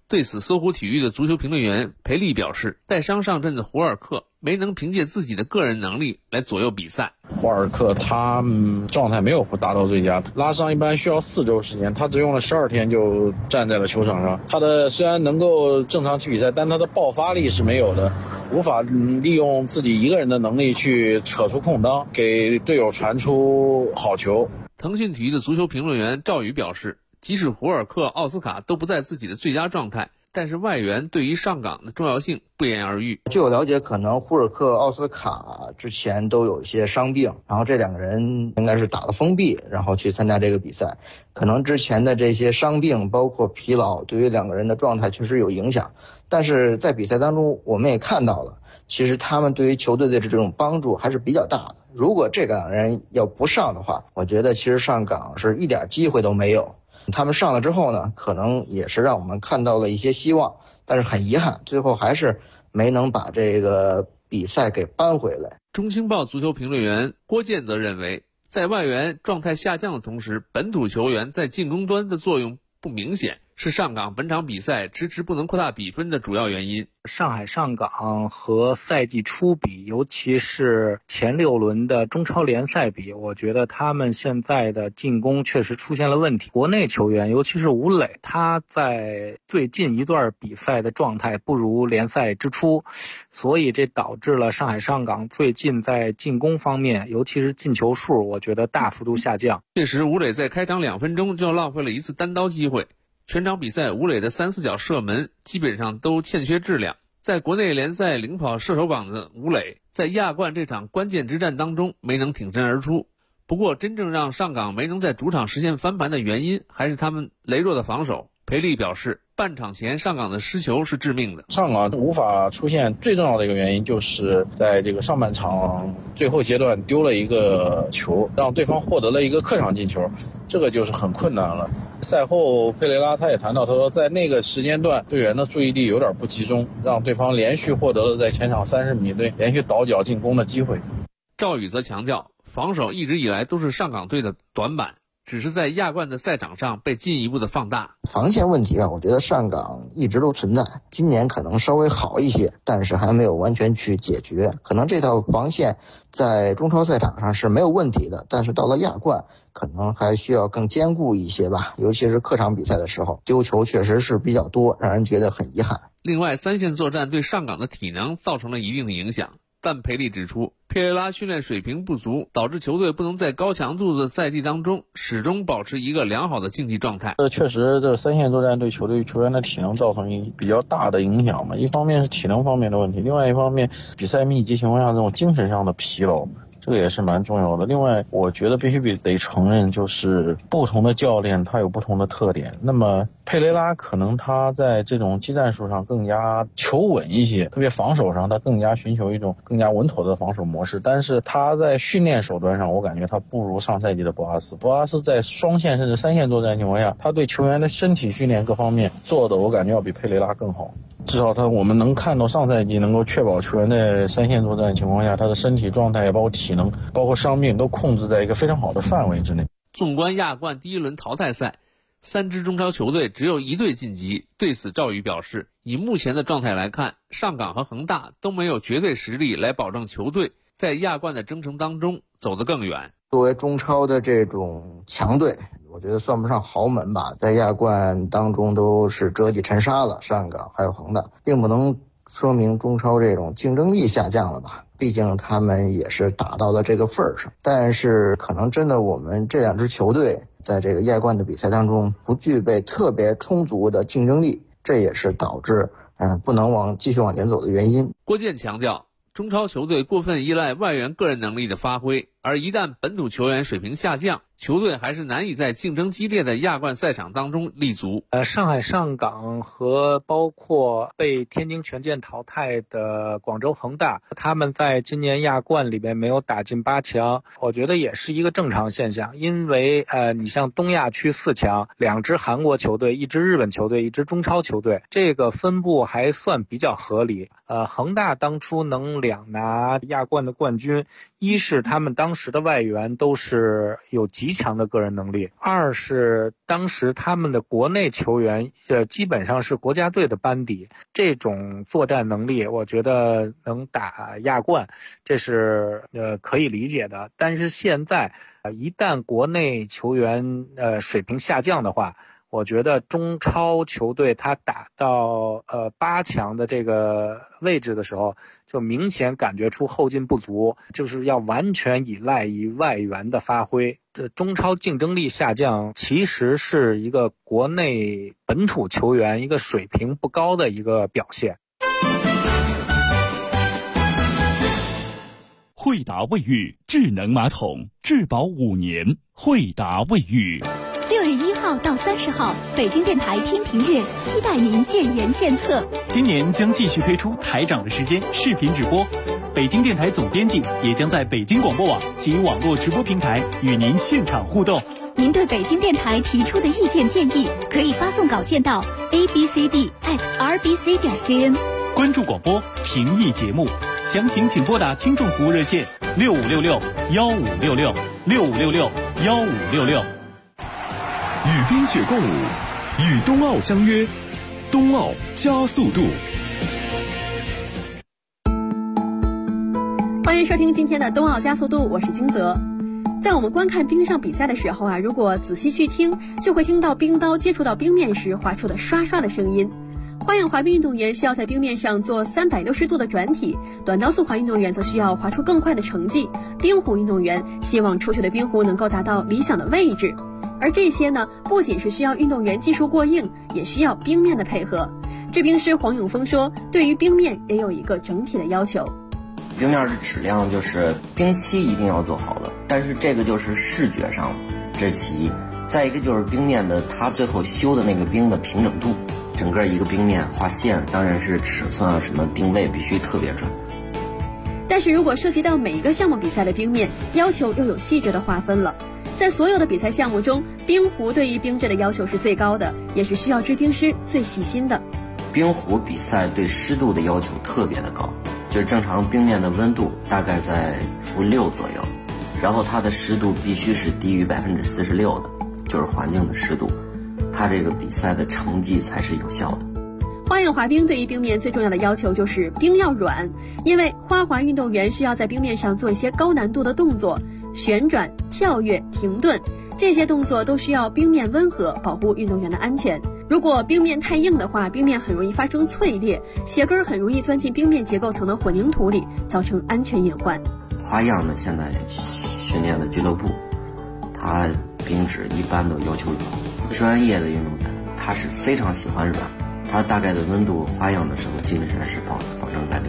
对此，搜狐体育的足球评论员裴丽表示，带伤上阵的胡尔克没能凭借自己的个人能力来左右比赛。 胡尔克他状态没有达到最佳，拉伤一般需要4周时间，他只用了12天就站在了球场上。他的虽然能够正常去比赛，但他的爆发力是没有的，无法利用自己一个人的能力去扯出空当，给队友传出好球。 腾讯体育的足球评论员赵宇表示，即使胡尔克、奥斯卡都不在自己的最佳状态，但是外援对于上港的重要性不言而喻。 据我了解，可能胡尔克、奥斯卡之前都有一些伤病，然后这2个人应该是打了封闭，然后去参加这个比赛。可能之前的这些伤病包括疲劳，对于2个人的状态确实有影响。但是在比赛当中，我们也看到了，其实他们对于球队的这种帮助还是比较大的。如果这2个人要不上的话，我觉得其实上港是一点机会都没有。他们上了之后呢，可能也是让我们看到了一些希望，但是很遗憾，最后还是没能把这个比赛给扳回来。 中青报足球评论员郭健则认为，在外援状态下降的同时，本土球员在进攻端的作用不明显，是上港本场比赛迟迟不能扩大比分的主要原因。 上海上港和赛季初比，尤其是前6轮的中超联赛比，我觉得他们现在的进攻确实出现了问题。国内球员，尤其是吴磊，他在最近一段比赛的状态不如联赛之初，所以这导致了上海上港最近在进攻方面，尤其是进球数，我觉得大幅度下降。 确实，吴磊在开场2分钟就浪费了一次单刀机会。全场比赛，吴磊的3、4脚射门基本上都欠缺质量。在国内联赛领跑射手榜的吴磊，在亚冠这场关键之战当中没能挺身而出。不过，真正让上港没能在主场实现翻盘的原因，还是他们羸弱的防守。裴丽表示，半场前上港的失球是致命的。 上港无法出现最重要的一个原因，就是在这个上半场最后阶段丢了一个球，让对方获得了一个客场进球，这个就是很困难了。赛后佩雷拉他也谈到，他说在那个时间段队员的注意力有点不集中，让对方连续获得了在前场30米内连续倒脚进攻的机会。 赵宇则强调，防守一直以来都是上港队的短板，只是在亚冠的赛场上被进一步的放大。 防线问题啊，我觉得上港一直都存在，今年可能稍微好一些，但是还没有完全去解决。可能这套防线在中超赛场上是没有问题的，但是到了亚冠可能还需要更坚固一些吧，尤其是客场比赛的时候，丢球确实是比较多，让人觉得很遗憾。 另外，3线作战对上港的体能造成了一定的影响。但裴丽指出，佩雷拉训练水平不足，导致球队不能在高强度的赛季当中始终保持一个良好的竞技状态。 确实，这3线作战对球队球员的体能造成比较大的影响嘛。一方面是体能方面的问题，另外一方面比赛密集情况下这种精神上的疲劳，这个也是蛮重要的。另外，我觉得必须得承认，就是不同的教练他有不同的特点。那么佩雷拉可能他在这种技战术上更加求稳一些，特别防守上他更加寻求一种更加稳妥的防守模式。但是他在训练手段上，我感觉他不如上赛季的博阿斯。博阿斯在双线甚至3线作战情况下，他对球员的身体训练各方面做的，我感觉要比佩雷拉更好。至少我们能看到上赛季能够确保球员在3线作战的情况下，他的身体状态包括体能包括伤病都控制在一个非常好的范围之内。 纵观亚冠第1轮淘汰赛，3支中超球队只有1队晋级。对此，赵宇表示，以目前的状态来看，上港和恒大都没有绝对实力来保证球队在亚冠的征程当中走得更远。 作为中超的这种强队，我觉得算不上豪门吧，在亚冠当中都是折戟沉沙了，上港还有恒大，并不能说明中超这种竞争力下降了吧，毕竟他们也是打到了这个份儿上。但是可能真的我们这2支球队在这个亚冠的比赛当中不具备特别充足的竞争力，这也是导致不能继续往前走的原因。 郭健强调，中超球队过分依赖外援个人能力的发挥，而一旦本土球员水平下降，球队还是难以在竞争激烈的亚冠赛场当中立足。 上海上港和包括被天津权健淘汰的广州恒大，他们在今年亚冠里面没有打进8强，我觉得也是一个正常现象。因为你像东亚区4强，2支韩国球队，1支日本球队，1支中超球队，这个分布还算比较合理。恒大当初能2拿亚冠的冠军，一是他们当时的外援都是有极强的个人能力，二是当时他们的国内球员基本上是国家队的班底，这种作战能力我觉得能打亚冠，这是可以理解的。但是现在一旦国内球员水平下降的话，我觉得中超球队他打到8强的这个位置的时候，就明显感觉出后劲不足，就是要完全依赖于外援的发挥。这中超竞争力下降，其实是一个国内本土球员一个水平不高的一个表现。 惠达卫浴智能马桶，质保5年。惠达卫浴。 6月1号到30号，北京电台听评阅期待您建言献策。 今年将继续推出台长的时间视频直播，北京电台总编辑也将在北京广播网及网络直播平台与您现场互动。 您对北京电台提出的意见建议，可以发送稿件到 abcd@rbc.cn。 关注广播，评议节目，详情请拨打听众服务热线6566-1566，6566-1566。 与冰雪共舞，与冬奥相约，冬奥加速度。 欢迎收听今天的冬奥加速度，我是金泽。在我们观看冰上比赛的时候啊，如果仔细去听，就会听到冰刀接触到冰面时划出的刷刷的声音。花样滑冰运动员需要在冰面上做360度的转体，短道速滑运动员则需要滑出更快的成绩，冰壶运动员希望出去的冰壶能够达到理想的位置。而这些呢，不仅是需要运动员技术过硬，也需要冰面的配合。制冰师黄永峰说，对于冰面也有一个整体的要求。 冰面的质量就是冰漆一定要做好了，但是这个就是视觉上，这是其一。再一个就是冰面的它最后修的那个冰的平整度，整个一个冰面画线，当然是尺寸啊什么定位必须特别准。 但是如果涉及到每一个项目比赛的冰面，要求又有细致的划分了。在所有的比赛项目中，冰壶对于冰质的要求是最高的，也是需要制冰师最细心的。 冰壶比赛对湿度的要求特别的高，就是正常冰面的温度大概在-6左右，然后它的湿度必须是低于46%的，就是环境的湿度，它这个比赛的成绩才是有效的。 花样滑冰对于冰面最重要的要求就是冰要软，因为花滑运动员需要在冰面上做一些高难度的动作，旋转、跳跃、停顿，这些动作都需要冰面温和，保护运动员的安全。如果冰面太硬的话，冰面很容易发生脆裂，鞋跟很容易钻进冰面结构层的混凝土里，造成安全隐患。 花样呢，现在训练的俱乐部，它冰质一般都要求软，专业的运动员他是非常喜欢软，它大概的温度花样的时候基本上是保证在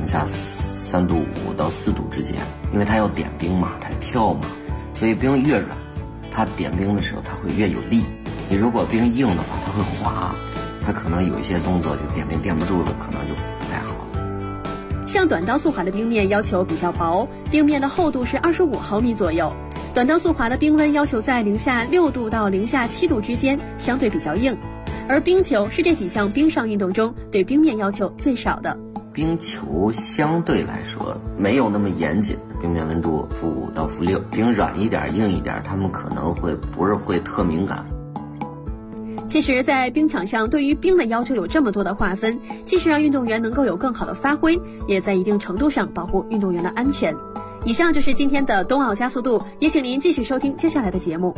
-3度5到4度之间，因为它要点冰嘛，它跳嘛，所以冰越软，它点冰的时候它会越有力。你如果冰硬的话，它会滑，它可能有一些动作就点冰垫不住的，可能就不太好。 像短道速滑的冰面要求比较薄，冰面的厚度是25毫米左右。短道速滑的冰温要求在-6度到-7度之间，相对比较硬。而冰球是这几项冰上运动中对冰面要求最少的。 冰球相对来说没有那么严谨，冰面温度-5到-6，冰软一点硬一点，他们可能不是会特敏感。 其实在冰场上对于冰的要求有这么多的划分，既是让运动员能够有更好的发挥，也在一定程度上保护运动员的安全。以上就是今天的冬奥加速度，也请您继续收听接下来的节目。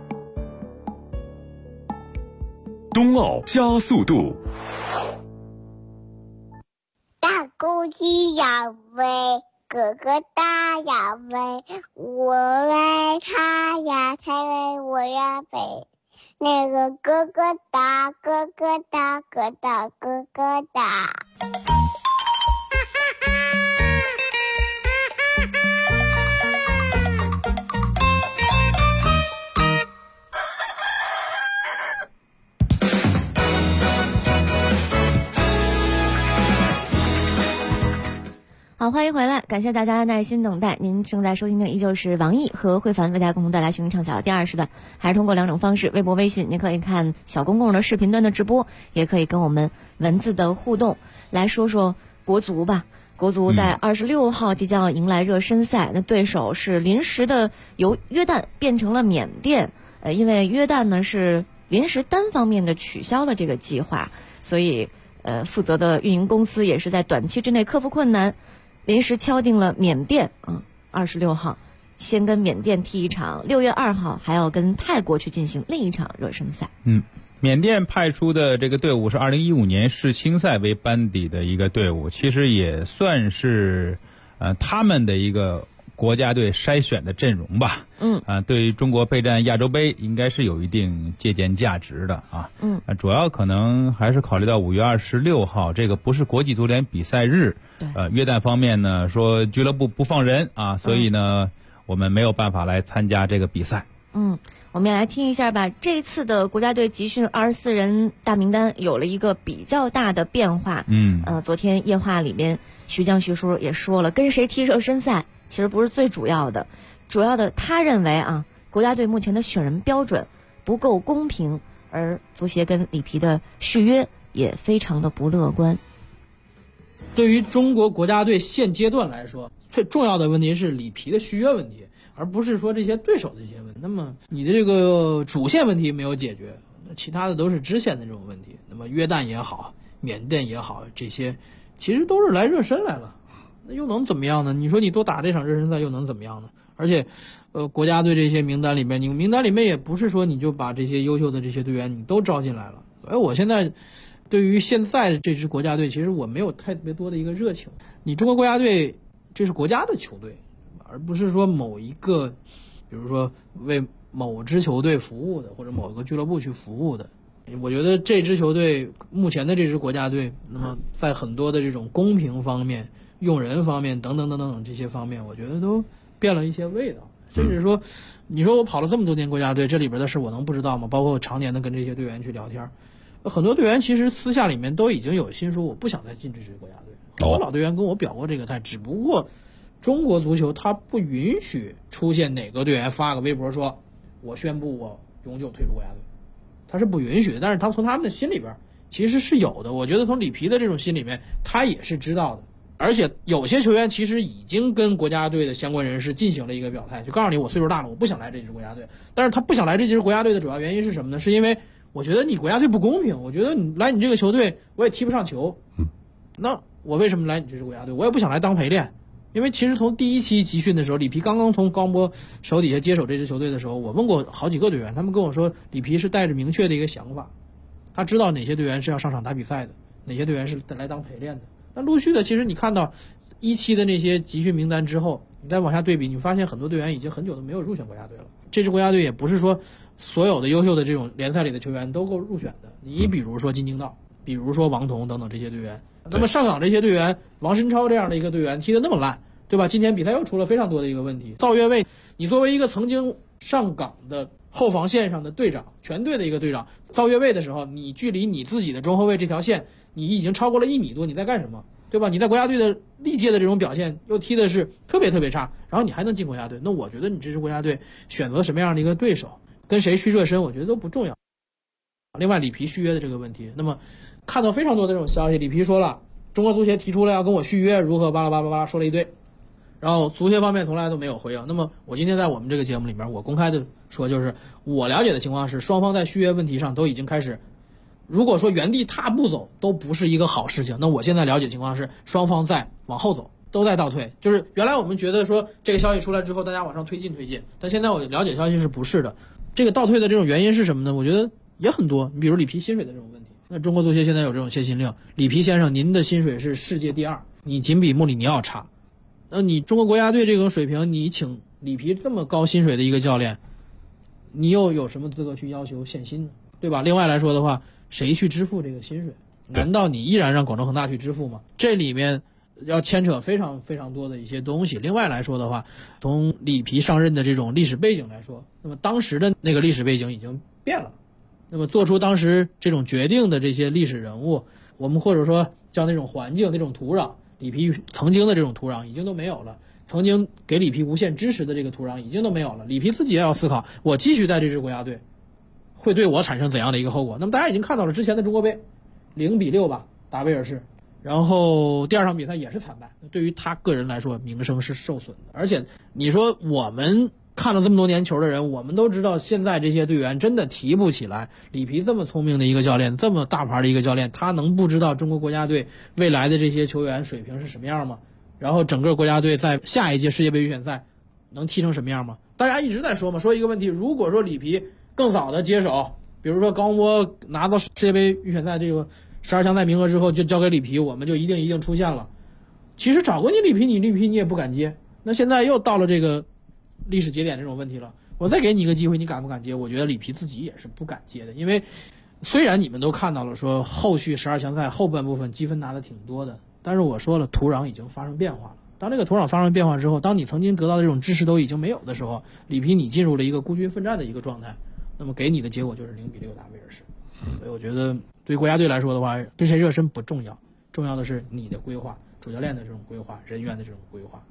冬奥加速度。 大公鸡要飞，哥哥大要飞，我来它呀，它来我呀飞。那个哥哥大，哥哥大，哥大哥哥大。 好，欢迎回来，感谢大家的耐心等待。您正在收听的依旧是王毅和慧凡为大家共同带来学英畅晓第2时段，还是通过2种方式，微博、微信，您可以看小公共的视频端的直播，也可以跟我们文字的互动，来说说国足吧。 国足在26号即将迎来热身赛，那对手是临时的由约旦变成了缅甸。因为约旦呢是临时单方面的取消了这个计划，所以负责的运营公司也是在短期之内克服困难，临时敲定了缅甸26号先跟缅甸踢一场，6月2号还要跟泰国去进行另一场热身赛。 缅甸派出的这个队伍是2015年世青赛为班底的一个队伍，其实也算是他们的一个国家队筛选的阵容吧。对于中国备战亚洲杯应该是有一定借鉴价值的啊。主要可能还是考虑到5月26号这个不是国际足联比赛日，约旦方面呢说俱乐部不放人啊，所以呢我们没有办法来参加这个比赛。 我们也来听一下吧。这次的国家队集训24人大名单有了一个比较大的变化。昨天夜话里面徐叔也说了，跟谁踢热身赛其实不是最主要的，他认为国家队目前的选人标准不够公平，而足协跟里皮的续约也非常的不乐观。 对于中国国家队现阶段来说，最重要的问题是里皮的续约问题，而不是说这些对手的一些问题。那么你的这个主线问题没有解决，其他的都是支线的这种问题。那么约旦也好，缅甸也好，这些其实都是来热身来了，那又能怎么样呢？你说你多打这场热身赛又能怎么样呢？而且国家队这些名单里面，你名单里面也不是说你就把这些优秀的这些队员你都招进来了。我现在对于现在这支国家队，其实我没有特别多的一个热情。你中国国家队这是国家的球队，而不是说某一个比如说为某支球队服务的，或者某一个俱乐部去服务的。我觉得这支球队目前的这支国家队，那么在很多的这种公平方面、用人方面等等等等这些方面，我觉得都变了一些味道。甚至说你说我跑了这么多年国家队，这里边的事我能不知道吗？包括我常年的跟这些队员去聊天，很多队员其实私下里面都已经有心说我不想再进这支国家队。很多老队员跟我表过这个态，只不过中国足球它不允许出现哪个队员发个微博说我宣布我永久退出国家队，他是不允许的。但是他从他们的心里边其实是有的，我觉得从里皮的这种心里面他也是知道的。而且有些球员其实已经跟国家队的相关人士进行了一个表态，就告诉你我岁数大了，我不想来这支国家队。但是他不想来这支国家队的主要原因是什么呢？是因为我觉得你国家队不公平，我觉得你来你这个球队我也踢不上球，那我为什么来你这支国家队？我也不想来当陪练。因为其实从第一期集训的时候，里皮刚刚从高波手底下接手这支球队的时候，我问过好几个队员，他们跟我说里皮是带着明确的一个想法，他知道哪些队员是要上场打比赛的，哪些队员是来当陪练的。那陆续的其实你看到一期的那些集训名单之后，你再往下对比，你发现很多队员已经很久都没有入选国家队了。这支国家队也不是说所有的优秀的这种联赛里的球员都够入选的，你比如说金京道，比如说王彤等等这些队员，那么上港这些队员，王申超这样的一个队员踢得那么烂，对吧？今天比赛又出了非常多的一个问题。赵越位，你作为一个曾经上港的后防线上的队长，全队的一个队长，赵越位的时候，你距离你自己的中后卫这条线你已经超过了1米多，你在干什么？对吧？你在国家队的历届的这种表现又踢的是特别特别差，然后你还能进国家队，那我觉得你这支国家队选择什么样的一个对手，跟谁去热身，我觉得都不重要。另外里皮续约的这个问题，那么看到非常多的这种消息，里皮说了中国足协提出了要跟我续约，如何巴拉巴拉巴拉说了一堆，然后足协方面从来都没有回应。那么我今天在我们这个节目里面，我公开的说，就是我了解的情况是，双方在续约问题上都已经开始，如果说原地踏步走都不是一个好事情，那我现在了解情况是双方在往后走，都在倒退。就是原来我们觉得说这个消息出来之后大家往上推进，但现在我了解消息是不是的。这个倒退的这种原因是什么呢？我觉得也很多，你比如里皮薪水的这种问题。那中国足协现在有这种限薪令，里皮先生您的薪水是世界第2，你仅比穆里尼奥差。那你中国国家队这种水平，你请里皮这么高薪水的一个教练，你又有什么资格去要求限薪呢？对吧？另外来说的话，谁去支付这个薪水？难道你依然让广州恒大去支付吗？这里面要牵扯非常非常多的一些东西。另外来说的话，从里皮上任的这种历史背景来说，那么当时的那个历史背景已经变了，那么做出当时这种决定的这些历史人物，我们或者说叫那种环境那种土壤，里皮曾经的这种土壤已经都没有了，曾经给里皮无限支持的这个土壤已经都没有了。里皮自己也要思考，我继续带这支国家队会对我产生怎样的一个后果。那么大家已经看到了之前的中国杯0-6吧，打威尔士， 然后第2场比赛也是惨败，对于他个人来说名声是受损的。而且你说我们看了这么多年球的人，我们都知道现在这些队员真的提不起来。里皮这么聪明的一个教练，这么大牌的一个教练，他能不知道中国国家队未来的这些球员水平是什么样吗？然后整个国家队在下一届世界杯预选赛能踢成什么样吗？大家一直在说嘛，说一个问题，如果说里皮更早的接手，比如说高洪波拿到世界杯预选赛这个12强赛名额之后就交给里皮，我们就一定出现了。其实找过你里皮你也不敢接，那现在又到了这个历史节点这种问题了，我再给你一个机会，你敢不敢接？我觉得里皮自己也是不敢接的，因为虽然你们都看到了说后续12强赛后半部分积分拿的挺多的，但是我说了，土壤已经发生变化了。当这个土壤发生变化之后，当你曾经得到的这种支持都已经没有的时候，里皮你进入了一个孤军奋战的一个状态，那么给你的结果就是0-6打威尔士。所以我觉得对国家队来说的话，跟谁热身不重要，重要的是你的规划，主教练的这种规划，人员的这种规划。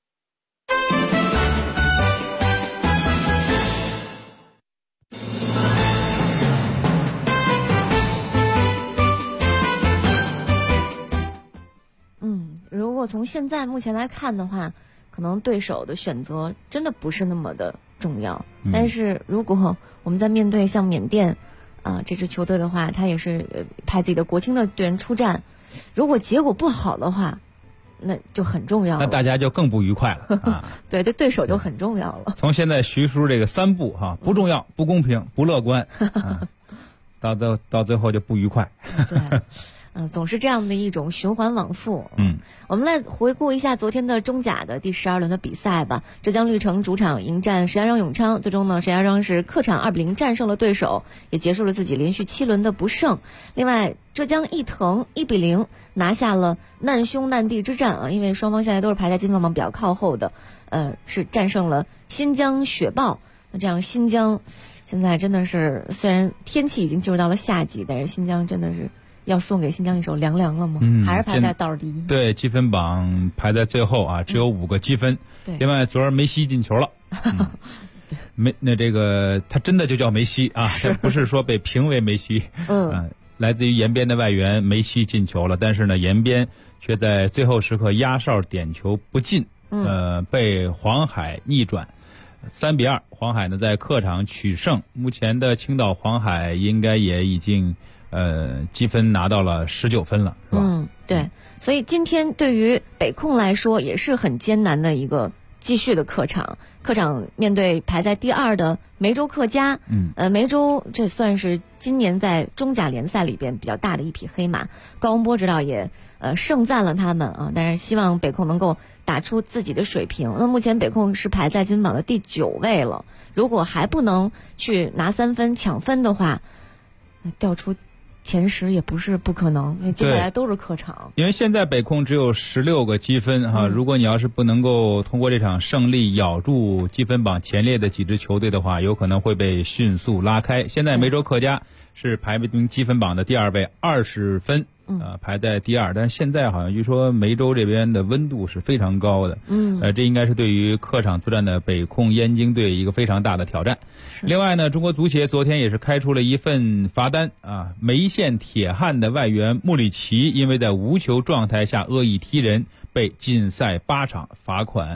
如果从现在目前来看的话，可能对手的选择真的不是那么的重要。但是如果我们在面对像缅甸这支球队的话，他也是派自己的国青的队员出战，如果结果不好的话，那就很重要了， 那大家就更不愉快了啊！ 对对手就很重要了。 从现在徐叔这个3不不重要、不公平、不乐观，到最后就不愉快。 对。总是这样的一种循环往复。我们来回顾一下昨天的中甲的第12轮的比赛吧。浙江绿城主场迎战石家庄永昌，最终呢，石家庄是客场2-0战胜了对手，也结束了自己连续7轮的不胜。另外，浙江毅腾1-0拿下了难兄难弟之战因为双方现在都是排在积分榜比较靠后的，是战胜了新疆雪豹。那这样新疆现在真的是，虽然天气已经进入到了夏季，但是新疆真的是要送给新疆一首凉凉了吗？还是排在倒数第一？ 对，积分榜排在最后只有5个积分。 对， 另外昨儿梅西进球了。这个他真的就叫梅西他不是说被评为梅西。来自于延边的外援梅西进球了，但是呢，延边却在最后时刻压哨点球不进，被黄海逆转，3-2。黄海呢在客场取胜，目前的青岛黄海应该也已经积分拿到了19分了，是吧？ 对，所以今天对于北控来说也是很艰难的一个继续的客场面对排在第2的梅州客家。梅州这算是今年在中甲联赛里边比较大的一匹黑马，高洪波指导也盛赞了他们但是希望北控能够打出自己的水平。那目前北控是排在积分榜的第9位了，如果还不能去拿3分抢分的话，掉出前10也不是不可能，因为接下来都是客场。 因为现在北控只有16个积分如果你要是不能够通过这场胜利咬住积分榜前列的几支球队的话，有可能会被迅速拉开。现在梅州客家是排名积分榜的第2位，20分。排在第2，但是现在好像据说梅州这边的温度是非常高的。这应该是对于客场作战的北控燕京队一个非常大的挑战。另外呢，中国足协昨天也是开出了一份罚单梅县铁汉的外援穆里奇因为在无球状态下恶意踢人，被禁赛8场，罚款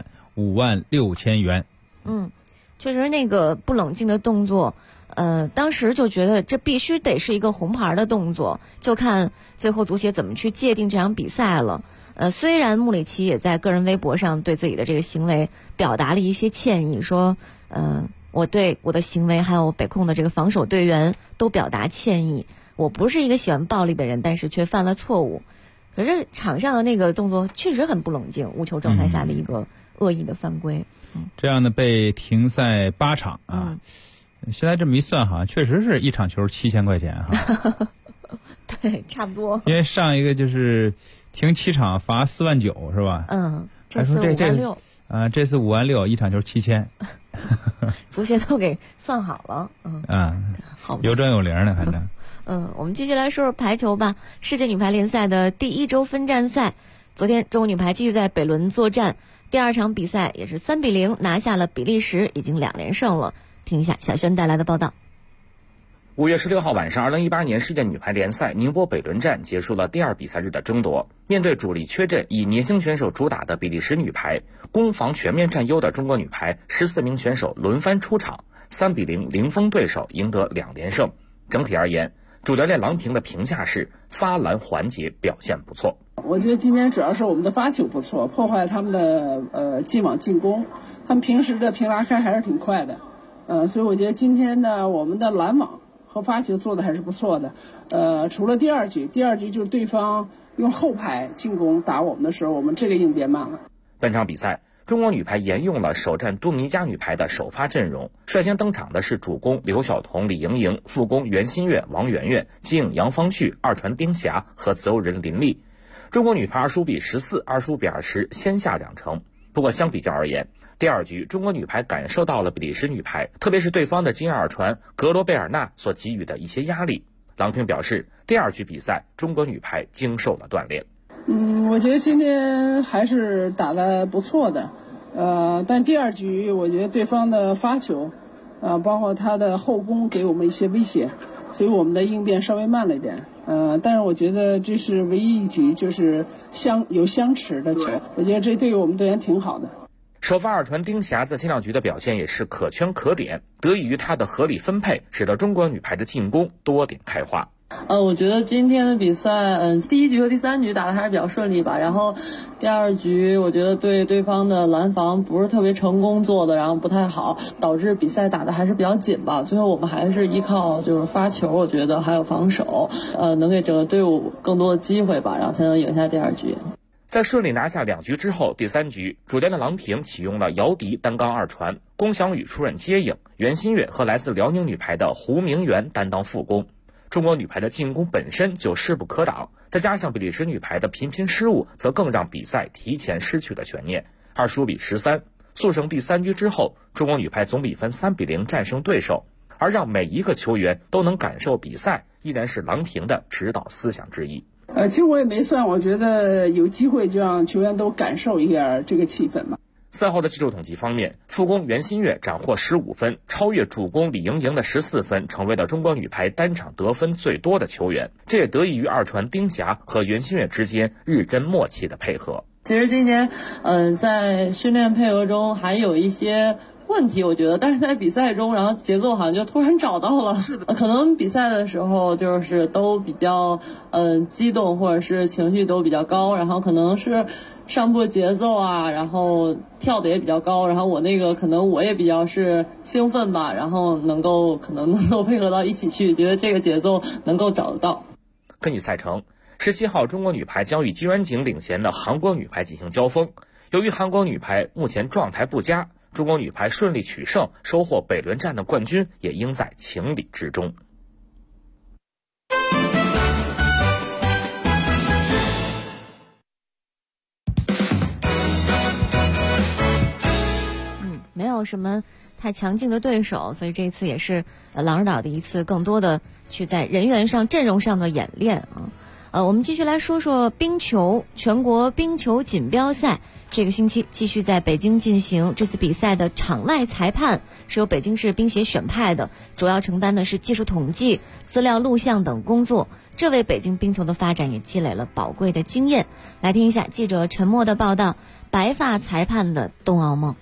56000元。 确实那个不冷静的动作。当时就觉得这必须得是一个红牌的动作，就看最后足协怎么去界定这场比赛了。虽然穆里奇也在个人微博上对自己的这个行为表达了一些歉意，说我对我的行为还有北控的这个防守队员都表达歉意，我不是一个喜欢暴力的人，但是却犯了错误。可是场上的那个动作确实很不冷静，无球状态下的一个恶意的犯规。 这样的被停赛8场现在这么一算好像确实是一场球7000块钱对，差不多。 因为上一个就是停7场罚49000是吧？ 这次56000 这次56000，一场球7000。 足协都给算好了。好， 有整有零的，反正。 我们继续来说说排球吧。世界女排联赛的第1周分站赛，昨天中国女排继续在北仑作战，第2场比赛也是3-0拿下了比利时，已经2连胜了。听一下小轩带来的报道。 5月16号晚上，2018年世界女排联赛宁波北仑站结束了第2比赛日的争夺。面对主力缺阵、以年轻选手主打的比利时女排，攻防全面占优的中国女排14名选手轮番出场，3比0零封对手，赢得2连胜。整体而言，主教练郎平的评价是发篮环节表现不错。 我觉得今天主要是我们的发球不错，破坏他们的进网进攻，他们平时的平拉开还是挺快的，所以我觉得今天呢，我们的拦网和发球做的还是不错的。除了第二局就是对方用后排进攻打我们的时候，我们这个应变慢了。 本场比赛，中国女排沿用了首战多米尼加女排的首发阵容，率先登场的是主攻刘晓彤、李盈莹，副攻袁心玥、王媛媛，接应杨方旭、二传丁霞和自由人林丽。中国女排20比14、20比20先下2城。不过相比较而言，第2局中国女排感受到了比利时女排，特别是对方的金二传格罗贝尔纳所给予的一些压力。郎平表示，第2局比赛中国女排经受了锻炼。 我觉得今天还是打得不错的，但第2局我觉得对方的发球，包括他的后攻给我们一些威胁，所以我们的应变稍微慢了一点。但是我觉得这是唯一一局就是有相持的球，我觉得这对于我们队员挺好的。 首发二传丁霞在前2局的表现也是可圈可点，得益于她的合理分配，使得中国女排的进攻多点开花。 我觉得今天的比赛，第1局和第3局打得还是比较顺利吧。然后第2局，我觉得对方的拦防不是特别成功做的，然后不太好，导致比赛打得还是比较紧吧。最后我们还是依靠就是发球，我觉得还有防守，能给整个队伍更多的机会吧，然后才能赢下第2局。 在顺利拿下2局之后，第3局主教练郎平启用了姚迪单杠二传，龚翔宇出任接应，袁心玥和来自辽宁女排的胡明媛担当副攻。中国女排的进攻本身就势不可挡，再加上比利时女排的频频失误，则更让比赛提前失去了悬念。25比13，速胜第3局之后，中国女排总比分3比0战胜对手。而让每一个球员都能感受比赛，依然是郎平的指导思想之一。 其实我也没算，我觉得有机会就让球员都感受一下这个气氛嘛。 赛后的技术统计方面，副攻袁心玥斩获15分，超越主攻李盈莹的14分，成为了中国女排单场得分最多的球员。这也得益于二传丁霞和袁心玥之间日臻默契的配合。 其实今年，在训练配合中还有一些问题，我觉得，但是在比赛中，然后节奏好像就突然找到了。是的，可能比赛的时候就是都比较激动，或者是情绪都比较高，然后可能是上步节奏啊，然后跳的也比较高，然后我可能我也比较是兴奋吧，然后可能能够配合到一起去，觉得这个节奏能够找得到。 根据赛程，17号中国女排将与金元景领衔的韩国女排进行交锋。由于韩国女排目前状态不佳，中国女排顺利取胜，收获北仑站的冠军，也应在情理之中。 没有什么太强劲的对手，所以这次也是郎指导的一次更多的去在人员上、阵容上的演练啊。我们继续来说说冰球，全国冰球锦标赛这个星期继续在北京进行。这次比赛的场外裁判是由北京市冰协选派的，主要承担的是技术统计、资料录像等工作，这为北京冰球的发展也积累了宝贵的经验。来听一下记者陈默的报道，白发裁判的冬奥梦。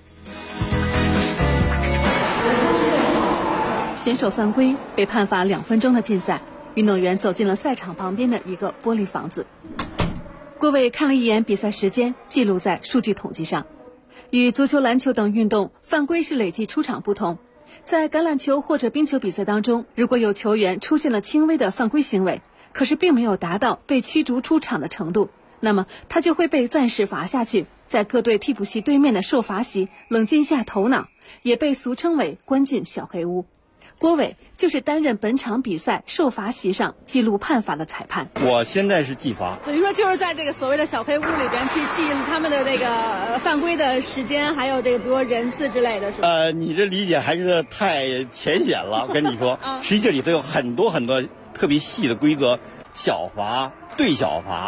选手犯规被判罚2分钟的禁赛，运动员走进了赛场旁边的一个玻璃房子。郭伟看了一眼比赛时间，记录在数据统计上。与足球、篮球等运动，犯规是累计出场不同。在橄榄球或者冰球比赛当中，如果有球员出现了轻微的犯规行为，可是并没有达到被驱逐出场的程度，那么他就会被暂时罚下去，在各队替补席对面的受罚席冷静下头脑，也被俗称为关进小黑屋。郭伟就是担任本场比赛受罚席上记录判罚的裁判。 我现在是记罚， 等于说就是在这个所谓的小黑屋里边去记他们的那个犯规的时间，还有这个比如说人次之类的，是吧？ 你这理解还是太浅显了。我跟你说，实际这里头有很多特别细的规则，小罚、对小罚、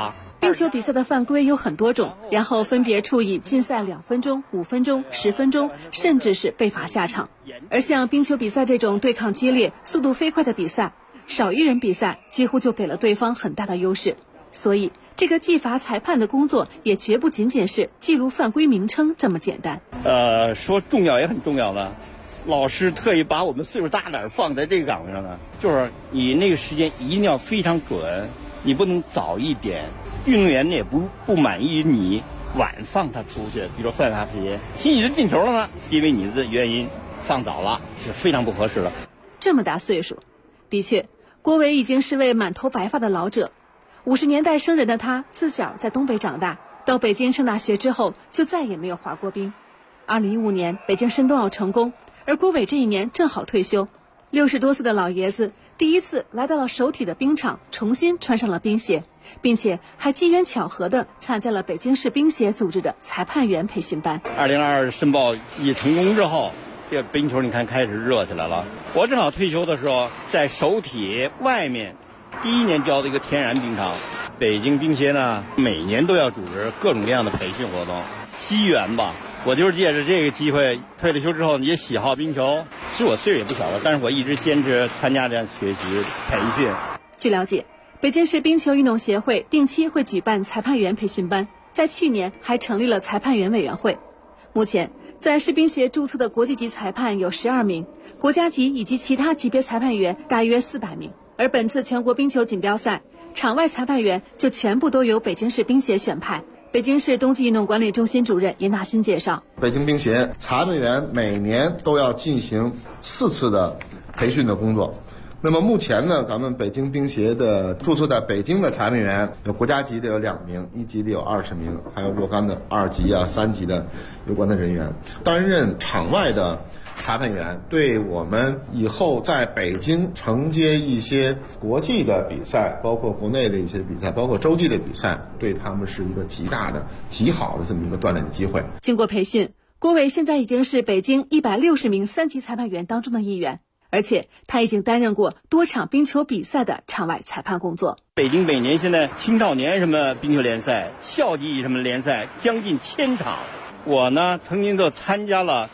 冰球比赛的犯规有很多种，然后分别处以禁赛2分钟、5分钟、10分钟，甚至是被罚下场。而像冰球比赛这种对抗激烈、速度飞快的比赛，少一人比赛几乎就给了对方很大的优势。所以这个记罚裁判的工作也绝不仅仅是记录犯规名称这么简单。 说重要也很重要的。老师特意把我们岁数大点放在这个岗位上呢，就是你那个时间一定要非常准，你不能早一点。运动员也不满意你晚放他出去，比如说犯罚时间，你就进球了呢，因为你的原因放早了，是非常不合适的。 这么大岁数，的确，郭伟已经是位满头白发的老者。50年代生人的他，自小在东北长大，到北京上大学之后就再也没有滑过冰。2015年北京申冬奥成功，而郭伟这一年正好退休。60多岁的老爷子第一次来到了首体的冰场，重新穿上了冰鞋，并且还机缘巧合地参加了北京市冰协组织的裁判员培训班。 2022申报一成功之后，这冰球你看开始热起来了。我正好退休的时候，在首体外面第一年教的一个天然冰场，北京冰协呢每年都要组织各种各样的培训活动。机缘吧，我就是借着这个机会，退了休之后也喜好冰球。其实我岁数也不小了，但是我一直坚持参加这样学习培训。 据了解，北京市冰球运动协会定期会举办裁判员培训班，在去年还成立了裁判员委员会。目前在市冰协注册的国际级裁判有12名，国家级以及其他级别裁判员大约400名。而本次全国冰球锦标赛，场外裁判员就全部都由北京市冰协选派。北京市冬季运动管理中心主任严纳新介绍， 北京冰协裁判员每年都要进行4次的培训的工作。那么目前呢，咱们北京冰协的注册在北京的裁判员有国家级的有2名，1级的有20名，还有若干的2级啊、3级的有关的人员。担任场外的裁判员对我们以后在北京承接一些国际的比赛，包括国内的一些比赛，包括洲际的比赛，对他们是一个极大的、极好的这么一个锻炼的机会。 经过培训，郭伟现在已经是北京160名3级裁判员当中的一员，而且他已经担任过多场冰球比赛的场外裁判工作。 北京每年现在青少年什么冰球联赛、校际什么联赛将近1000场，我呢曾经都参加了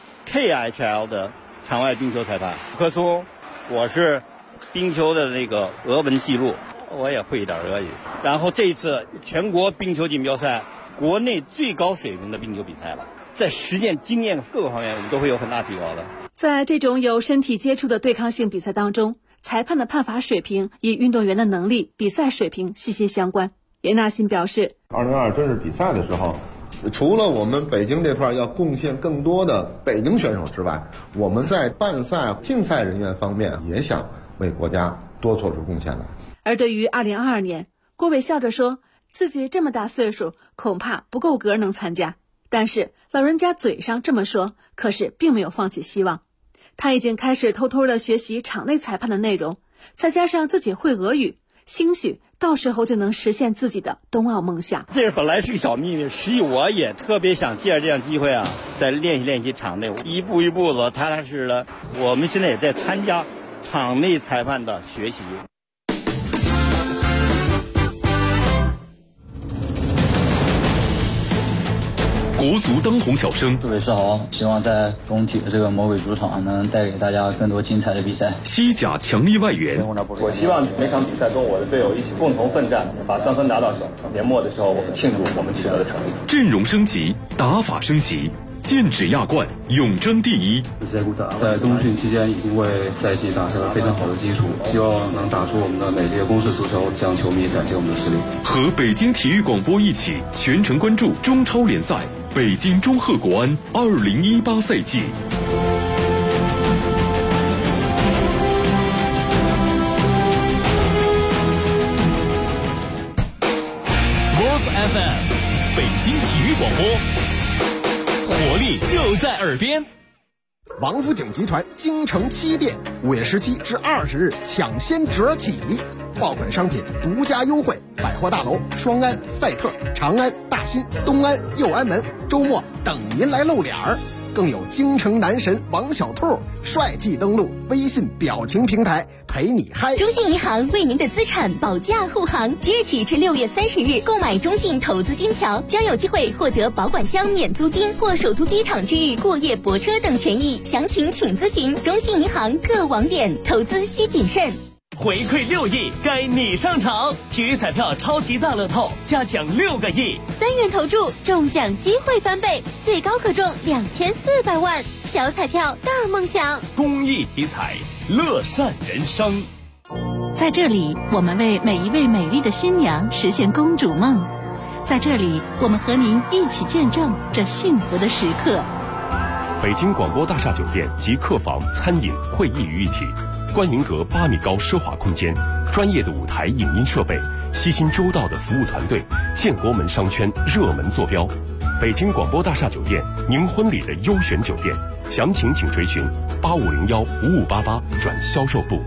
KHL 的场外冰球裁判。可松，我是冰球的那个俄文记录，我也会一点俄语。然后这一次全国冰球锦标赛，国内最高水平的冰球比赛了，在实践经验各个方面我们都会有很大提高的。 在这种有身体接触的对抗性比赛当中，裁判的判罚水平与运动员的能力、比赛水平息息相关。严纳新表示 ，2022正式比赛的时候，除了我们北京这块要贡献更多的北京选手之外，我们在办赛、竞赛人员方面也想为国家多做出贡献来。 而对于2022年，郭伟笑着说，自己这么大岁数，恐怕不够格能参加。但是老人家嘴上这么说，可是并没有放弃希望。他已经开始偷偷的学习场内裁判的内容，再加上自己会俄语，兴许到时候就能实现自己的冬奥梦想。 这本来是个小秘密，实际我也特别想借着这样机会啊，再练习练习场内，一步一步的踏踏实实的。我们现在也在参加场内裁判的学习。 国足当红小生， 各位是好，希望在中体的这个魔鬼主场能带给大家更多精彩的比赛。 西甲强力外援， 我希望每场比赛跟我的队友一起共同奋战，把3分拿到手。年末的时候，我们庆祝我们取得的成绩。 阵容升级，打法升级，剑指亚冠，永争第一。 在冬训期间已经为赛季打下了非常好的基础，希望能打出我们的美丽的攻势足球，向球迷展现我们的实力。 和北京体育广播一起全程关注中超联赛。北京中赫国安2018赛季。 Sports FM， 北京体育广播，活力就在耳边。 王府井集团京城7店5月17至20日抢先折起，爆款商品独家优惠，百货大楼双安、赛特、长安、大新、东安、右安门周末等您来露脸儿。 更有京城男神王小兔帅气登陆微信表情平台，陪你嗨。 中信银行为您的资产保驾护航，即日起至6月30日购买中信投资金条，将有机会获得保管箱免租金或首都机场区域过夜泊车等权益。详情请咨询中信银行各网点。投资需谨慎。 回馈6亿，该你上场！体育彩票超级大乐透，加奖6个亿 ，3元投注，中奖机会翻倍，最高可中2400万。小彩票大梦想， 公益体彩，乐善人生。 在这里，我们为每一位美丽的新娘实现公主梦。在这里，我们和您一起见证这幸福的时刻。 北京广播大厦酒店集客房、餐饮、会议于一体。观云阁8米高奢华空间，专业的舞台影音设备，悉心周到的服务团队，建国门商圈热门坐标。北京广播大厦酒店，您婚礼的优选酒店。详情请垂询8501-5588转销售部。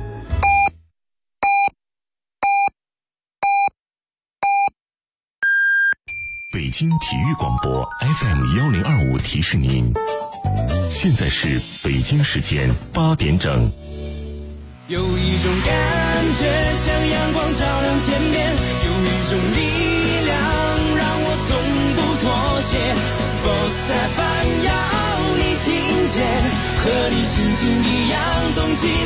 北京体育广播 FM1025提示您，现在是北京时间8点整。 有一种感觉像阳光照亮天边，有一种力量让我从不妥协。Sports FM 要你听见，和你心情一样动起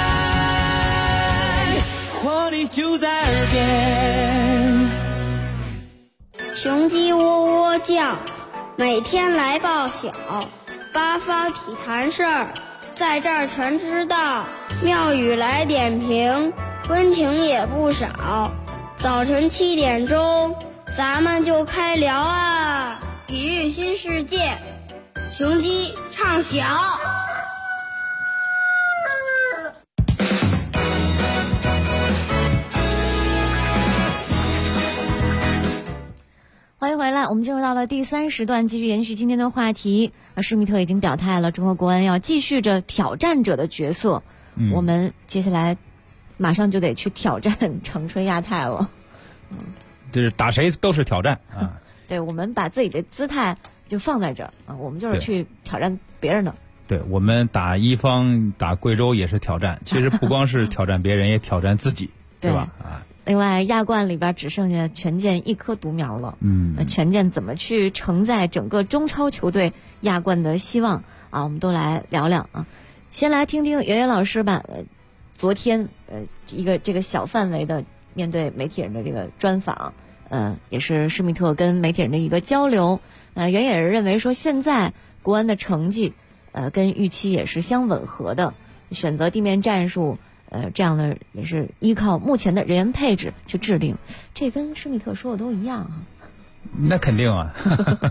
来，活力就在耳边。 雄鸡喔喔叫，每天来报晓，八方体坛事儿在这儿全知道，妙语来点评，温情也不少。早晨7点钟，咱们就开聊啊！体育新世界，雄鸡唱晓。 欢迎回来，我们进入到了第3时段，继续延续今天的话题。施密特已经表态了，中国国安要继续着挑战者的角色。我们接下来马上就得去挑战长春亚泰了。 就是打谁都是挑战啊。 对，我们把自己的姿态就放在这儿啊，我们就是去挑战别人的。 对，我们打一方打贵州也是挑战，其实不光是挑战别人，也挑战自己，对吧？啊。 另外，亚冠里边只剩下权健一棵独苗了。那权健怎么去承载整个中超球队亚冠的希望啊？我们都来聊聊啊。先来听听袁袁老师吧。昨天一个这个小范围的面对媒体人的这个专访，也是施密特跟媒体人的一个交流。袁也认为说，现在国安的成绩跟预期也是相吻合的，选择地面战术。这样的也是依靠目前的人员配置去制定，这跟施密特说的都一样啊。 那肯定啊。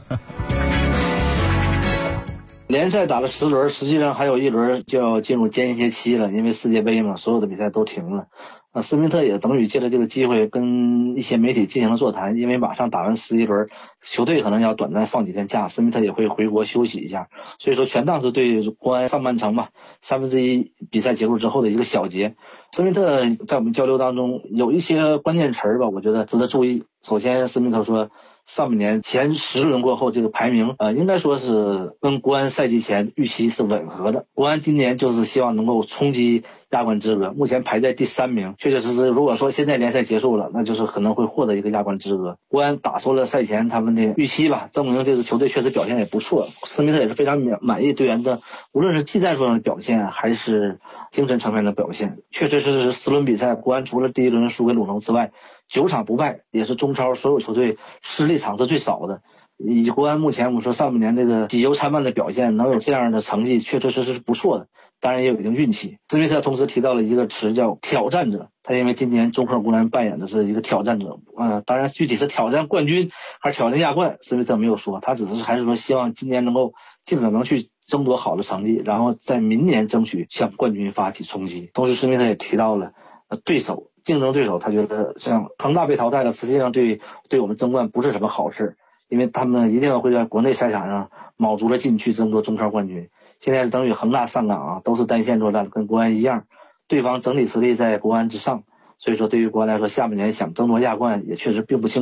联赛打了10轮，实际上还有1轮就要进入间歇期了，因为世界杯嘛，所有的比赛都停了。施密特也等于借着这个机会跟一些媒体进行了座谈，因为马上打完11轮，球队可能要短暂放几天假，施密特也会回国休息一下，所以说全当是对国安上半程吧1/3比赛结束之后的一个小结。施密特在我们交流当中有一些关键词儿吧，我觉得值得注意。首先，施密特说，上半年前10轮过后，这个排名应该说是跟国安赛季前预期是吻合的。国安今年就是希望能够冲击亚冠资格，目前排在第3名，确确实实，如果说现在联赛结束了，那就是可能会获得一个亚冠资格。国安打出了赛前他们的预期吧，证明这支球队确实表现也不错。施密特也是非常满意队员的，无论是技战术上的表现，还是精神层面的表现，确确实实10轮比赛，国安除了第1轮输给鲁能之外，9场不败，也是中超所有球队失利场次最少的。以国安目前我们说上半年这个喜忧参半的表现，能有这样的成绩，确确实实是不错的。当然也有一定运气。施密特同时提到了一个词叫挑战者，他认为今年中赫国安扮演的是一个挑战者。当然具体是挑战冠军还是挑战亚冠，施密特没有说，他只是还是说希望今年能够尽可能去争夺好的成绩，然后在明年争取向冠军发起冲击。同时施密特也提到了对手。竞争对手，他觉得像恒大被淘汰了，实际上对我们争冠不是什么好事，因为他们一定会在国内赛场上卯足了劲去争夺中超冠军。现在等于恒大上港啊，都是单线作战，跟国安一样，对方整体实力在国安之上，所以说对于国安来说，下半年想争夺亚冠也确实并不轻松。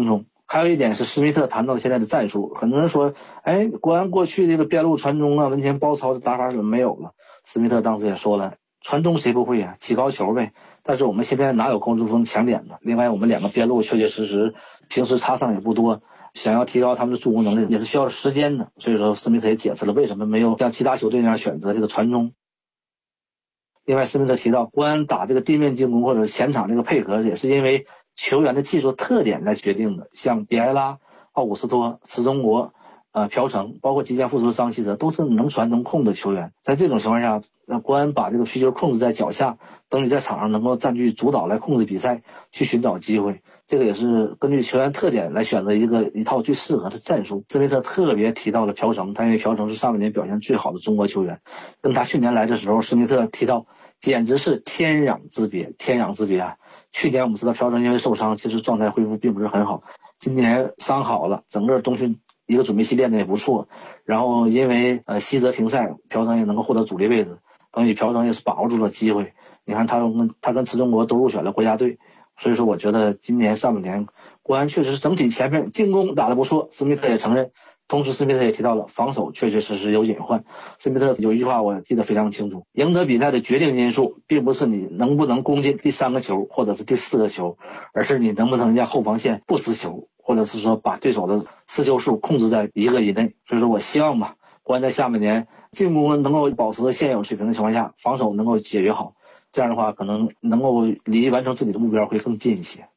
还有一点是施密特谈到现在的战术，很多人说，国安过去这个边路传中啊、门前包抄的打法怎么没有了？施密特当时也说了，传中谁不会啊？起高球呗。但是我们现在哪有高中锋强点呢？另外我们2个边路确确实实平时插上也不多，想要提高他们的助攻能力也是需要时间的。所以说施密特也解释了为什么没有像其他球队那样选择这个传中。另外施密特提到，国安打这个地面进攻或者前场这个配合也是因为球员的技术特点来决定的，像比埃拉、奥古斯托、池中国、朴成，包括即将复出的张稀哲，都是能传能控的球员。在这种情况下，国安把这个皮球控制在脚下，等你在场上能够占据主导来控制比赛，去寻找机会。这个也是根据球员特点来选择一套最适合的战术。施密特特别提到了朴成，他因为朴成是上半年表现最好的中国球员，跟他去年来的时候，施密特提到简直是天壤之别，天壤之别啊！去年我们知道朴成因为受伤，其实状态恢复并不是很好。今年伤好了，整个冬训一个准备期练得也不错。然后因为西泽停赛，朴成也能够获得主力位置，等于朴成也是把握住了机会。你看他跟池中国都入选了国家队，所以说我觉得今年上半年国安确实整体前面进攻打得不错，施密特也承认。同时施密特也提到了防守确确实实有隐患。施密特有一句话我记得非常清楚，赢得比赛的决定因素并不是你能不能攻进第3个球或者是第4个球，而是你能不能让后防线不失球，或者是说把对手的失球数控制在1个以内。所以说我希望吧，国安在下半年进攻能够保持现有水平的情况下，防守能够解决好，这样的话可能能够离完成自己的目标会更近一些。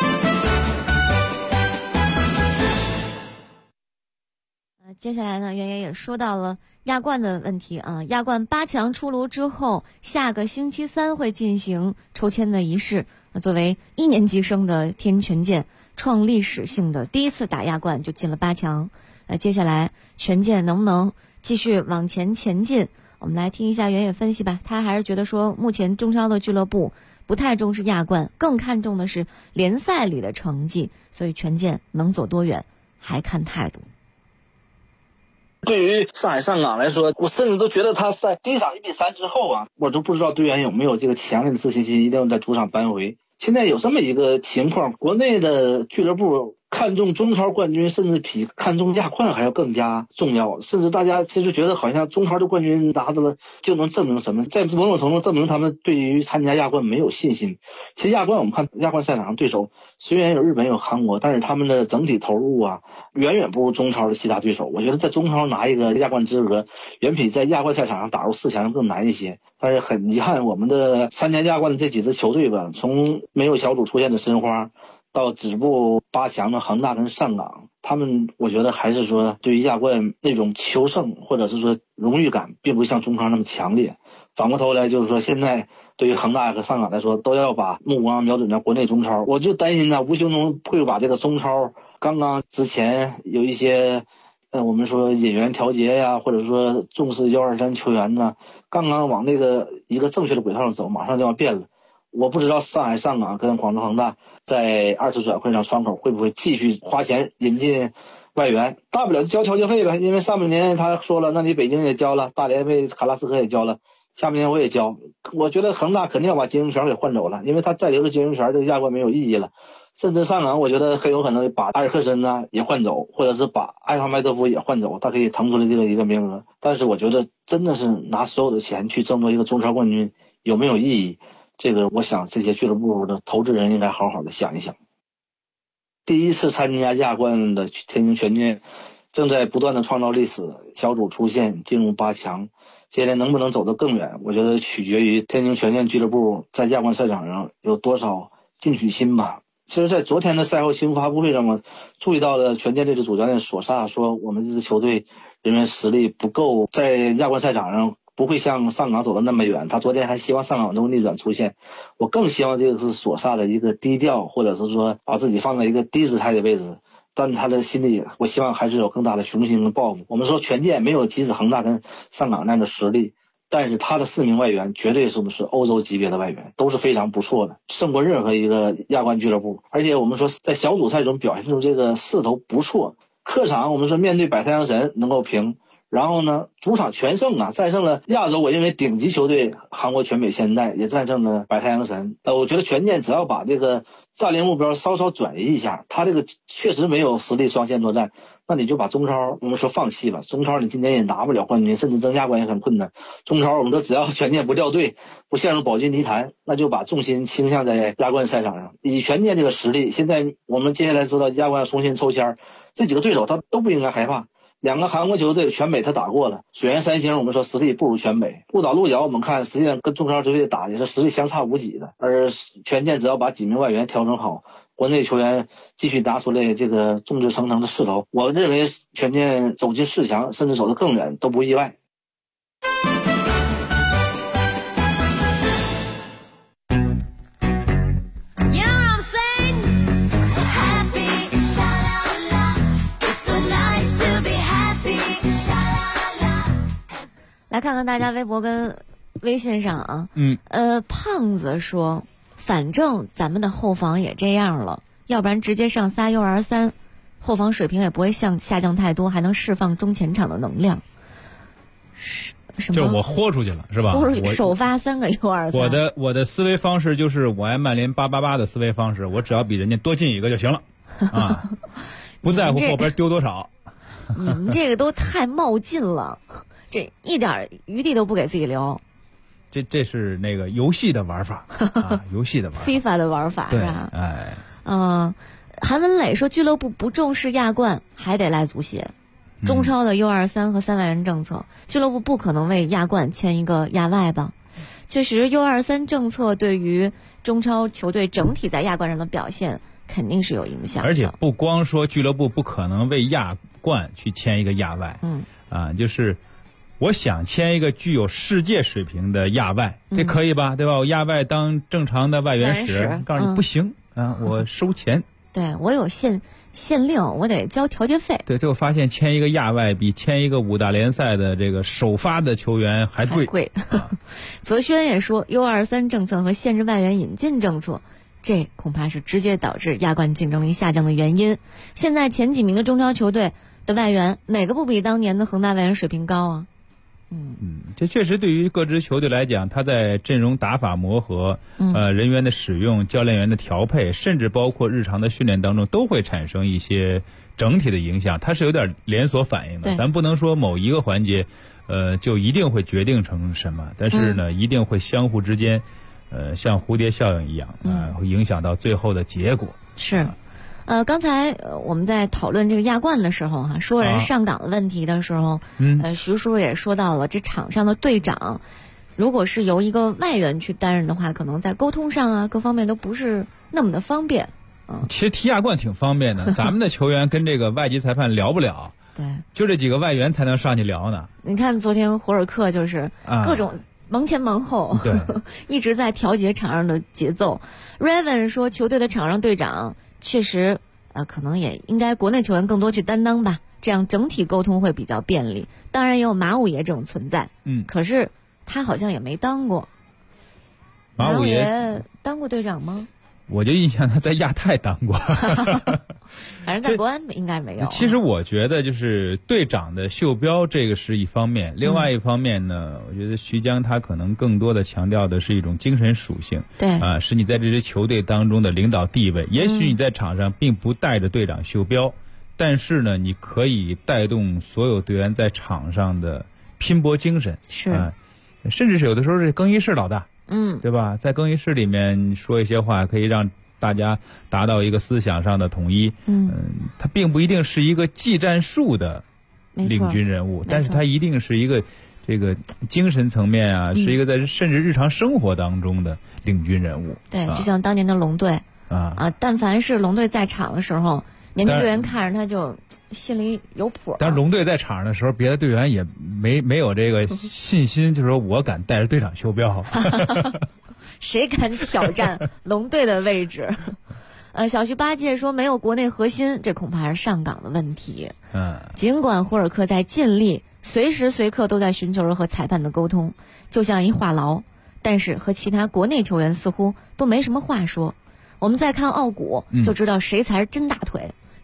接下来呢，袁爷也说到了亚冠的问题啊。亚冠8强出炉之后，下个星期3会进行抽签的仪式。作为1年级生的天权健，创历史性的第一次打亚冠就进了8强。接下来权健能不能继续往前进？我们来听一下袁爷分析吧。他还是觉得说，目前中超的俱乐部不太重视亚冠，更看重的是联赛里的成绩，所以权健能走多远还看态度。 对于上海上港来说，我甚至都觉得他在第一场1-3之后啊，我都不知道队员有没有这个强烈的自信心，一定要在主场扳回。现在有这么一个情况，国内的俱乐部看重中超冠军，甚至比看重亚冠还要更加重要。甚至大家其实觉得好像中超的冠军拿到了就能证明什么，在某种程度证明他们对于参加亚冠没有信心。其实亚冠我们看亚冠赛场上对手虽然有日本有韩国，但是他们的整体投入啊远远不如中超的其他对手。我觉得在中超拿一个亚冠资格远比在亚冠赛场上打入4强更难一些。但是很遗憾，我们的参加亚冠的这几支球队吧，从没有小组出现的申花到止步8强的恒大跟上港，他们我觉得还是说对于亚冠那种求胜或者是说荣誉感并不像中超那么强烈。反过头来就是说，现在对于恒大和上港来说都要把目光瞄准在国内中超，我就担心无形中会把这个中超刚刚之前有一些我们说引援调节呀，或者说重视123球员呢，刚刚往那个一个正确的轨道上走，马上就要变了。我不知道上海上港跟广州恒大在2次转会上窗口会不会继续花钱引进外援，大不了就交调节费呗。因为上半年他说了，那你北京也交了，大连为卡拉斯科也交了，下半年我也交。我觉得恒大肯定要把经营权给换走了，因为他再留着经营权，这个亚冠没有意义了。甚至上港我觉得很有可能把阿尔克森呢也换走，或者是把埃哈迈多夫也换走，他可以腾出来这个一个名额。但是我觉得真的是拿所有的钱去争夺一个中超冠军有没有意义，这个我想这些俱乐部的投资人应该好好的想一想。第一次参加亚冠的天津权健正在不断的创造历史，小组出线进入8强，接下来能不能走得更远，我觉得取决于天津权健俱乐部在亚冠赛场上有多少进取心吧。其实在昨天的赛后新闻发布会上，我注意到了权健队的主教练索萨说，我们这支球队人员实力不够，在亚冠赛场上不会像上港走得那么远。他昨天还希望上港能够逆转出线，我更希望这个是索萨的一个低调，或者是说把自己放在一个低姿态的位置，但他的心里我希望还是有更大的雄心跟抱负。我们说权健没有即使恒大跟上港那样的实力，但是他的4名外援绝对是不是欧洲级别的外援，都是非常不错的，胜过任何一个亚冠俱乐部。而且我们说在小组赛中表现出这个势头不错，客场我们说面对百太阳神能够平， 然后呢，主场全胜啊，战胜了亚洲我认为顶级球队韩国全北现代，也战胜了白太阳神。我觉得权健只要把这个战略目标稍稍转移一下，他这个确实没有实力双线作战，那你就把中超我们说放弃吧。中超你今年也拿不了冠军，甚至争亚冠也很困难。中超我们说只要权健不掉队，不陷入保级泥潭，那就把重心倾向在亚冠赛场上。以权健这个实力，现在我们接下来知道亚冠重新抽签，这几个对手他都不应该害怕。两个韩国球队全北他打过了，水原三星我们说实力不如全北，鹿岛鹿角我们看实际上跟中超球队打也是实力相差无几的，而权健只要把几名外援调整好，国内球员继续拿出来这个众志成城的势头，我认为权健走进4强甚至走得更远都不意外。 来看看大家微博跟微信上啊，胖子说，反正咱们的后防也这样了，要不然直接上仨 U23， 后防水平也不会下降太多，还能释放中前场的能量。什么？ 就是我豁出去了，是吧？ 首发3个 U23。 我的思维方式就是我爱曼联888的思维方式，我只要比人家多进一个就行了啊，不在乎后边丢多少。 你们这个都太冒进了。这一点余地都不给自己留， 这是那个游戏的玩法啊，游戏的玩法 ，FIFA 的玩法是吧？ 哎， 韩文磊说，俱乐部不重视亚冠，还得赖足协。中超的 U23和3万元政策，俱乐部不可能为亚冠签一个亚外吧？确实 ，U23政策对于中超球队整体在亚冠上的表现肯定是有影响的。 而且不光说俱乐部不可能为亚冠去签一个亚外，就是我想签一个具有世界水平的亚外，这可以吧？对吧？我亚外当正常的外援使，告诉你不行啊，我收钱。 对，我有限令，我得交调节费。 对，最后发现签一个亚外比签一个5大联赛的这个首发的球员还贵。 泽轩也说 ，U23政策和限制外援引进政策，这恐怕是直接导致亚冠竞争力下降的原因。现在前几名的中超球队的外援，哪个不比当年的恒大外援水平高啊？ 这确实对于各支球队来讲，他在阵容打法磨合、人员的使用、教练员的调配，甚至包括日常的训练当中，都会产生一些整体的影响。它是有点连锁反应的，咱不能说某一个环节，就一定会决定成什么，但是呢，一定会相互之间，像蝴蝶效应一样，会影响到最后的结果。 是。刚才我们在讨论这个亚冠的时候说人上岗的问题的时候，徐叔也说到了，这场上的队长，如果是由一个外援去担任的话，可能在沟通上啊各方面都不是那么的方便。 其实踢亚冠挺方便的，咱们的球员跟这个外籍裁判聊不了， 对， 就这几个外援才能上去聊呢。 你看昨天胡尔克就是各种忙前忙后，一直在调节场上的节奏。Raven 说，球队的场上队长确实，可能也应该国内球员更多去担当吧，这样整体沟通会比较便利。当然也有马五爷这种存在，可是他好像也没当过。马五爷当过队长吗？ 我就印象他在亚太当过， 反正在国安应该没有。 其实我觉得就是队长的袖标这个是一方面，另外一方面呢，我觉得徐江他可能更多的强调的是一种精神属性， 对是你在这支球队当中的领导地位。也许你在场上并不带着队长袖标，但是呢，你可以带动所有队员在场上的拼搏精神， 是， 甚至是有的时候是更衣室老大。对吧？在更衣室里面说一些话，可以让大家达到一个思想上的统一。他并不一定是一个技战术的领军人物，但是他一定是一个这个精神层面啊，是一个在甚至日常生活当中的领军人物。 对，就像当年的龙队但凡是龙队在场的时候，年轻队员看着他就心里有谱。 但是龙队在场上的时候，别的队员也没有这个信心，就是说我敢带着队长袖标。 谁敢挑战龙队的位置？小徐八戒说没有国内核心，这恐怕是上岗的问题。尽管胡尔克在尽力，随时随刻都在寻求着和裁判的沟通，就像一话痨，但是和其他国内球员似乎都没什么话说。我们再看奥古，就知道谁才是真大腿。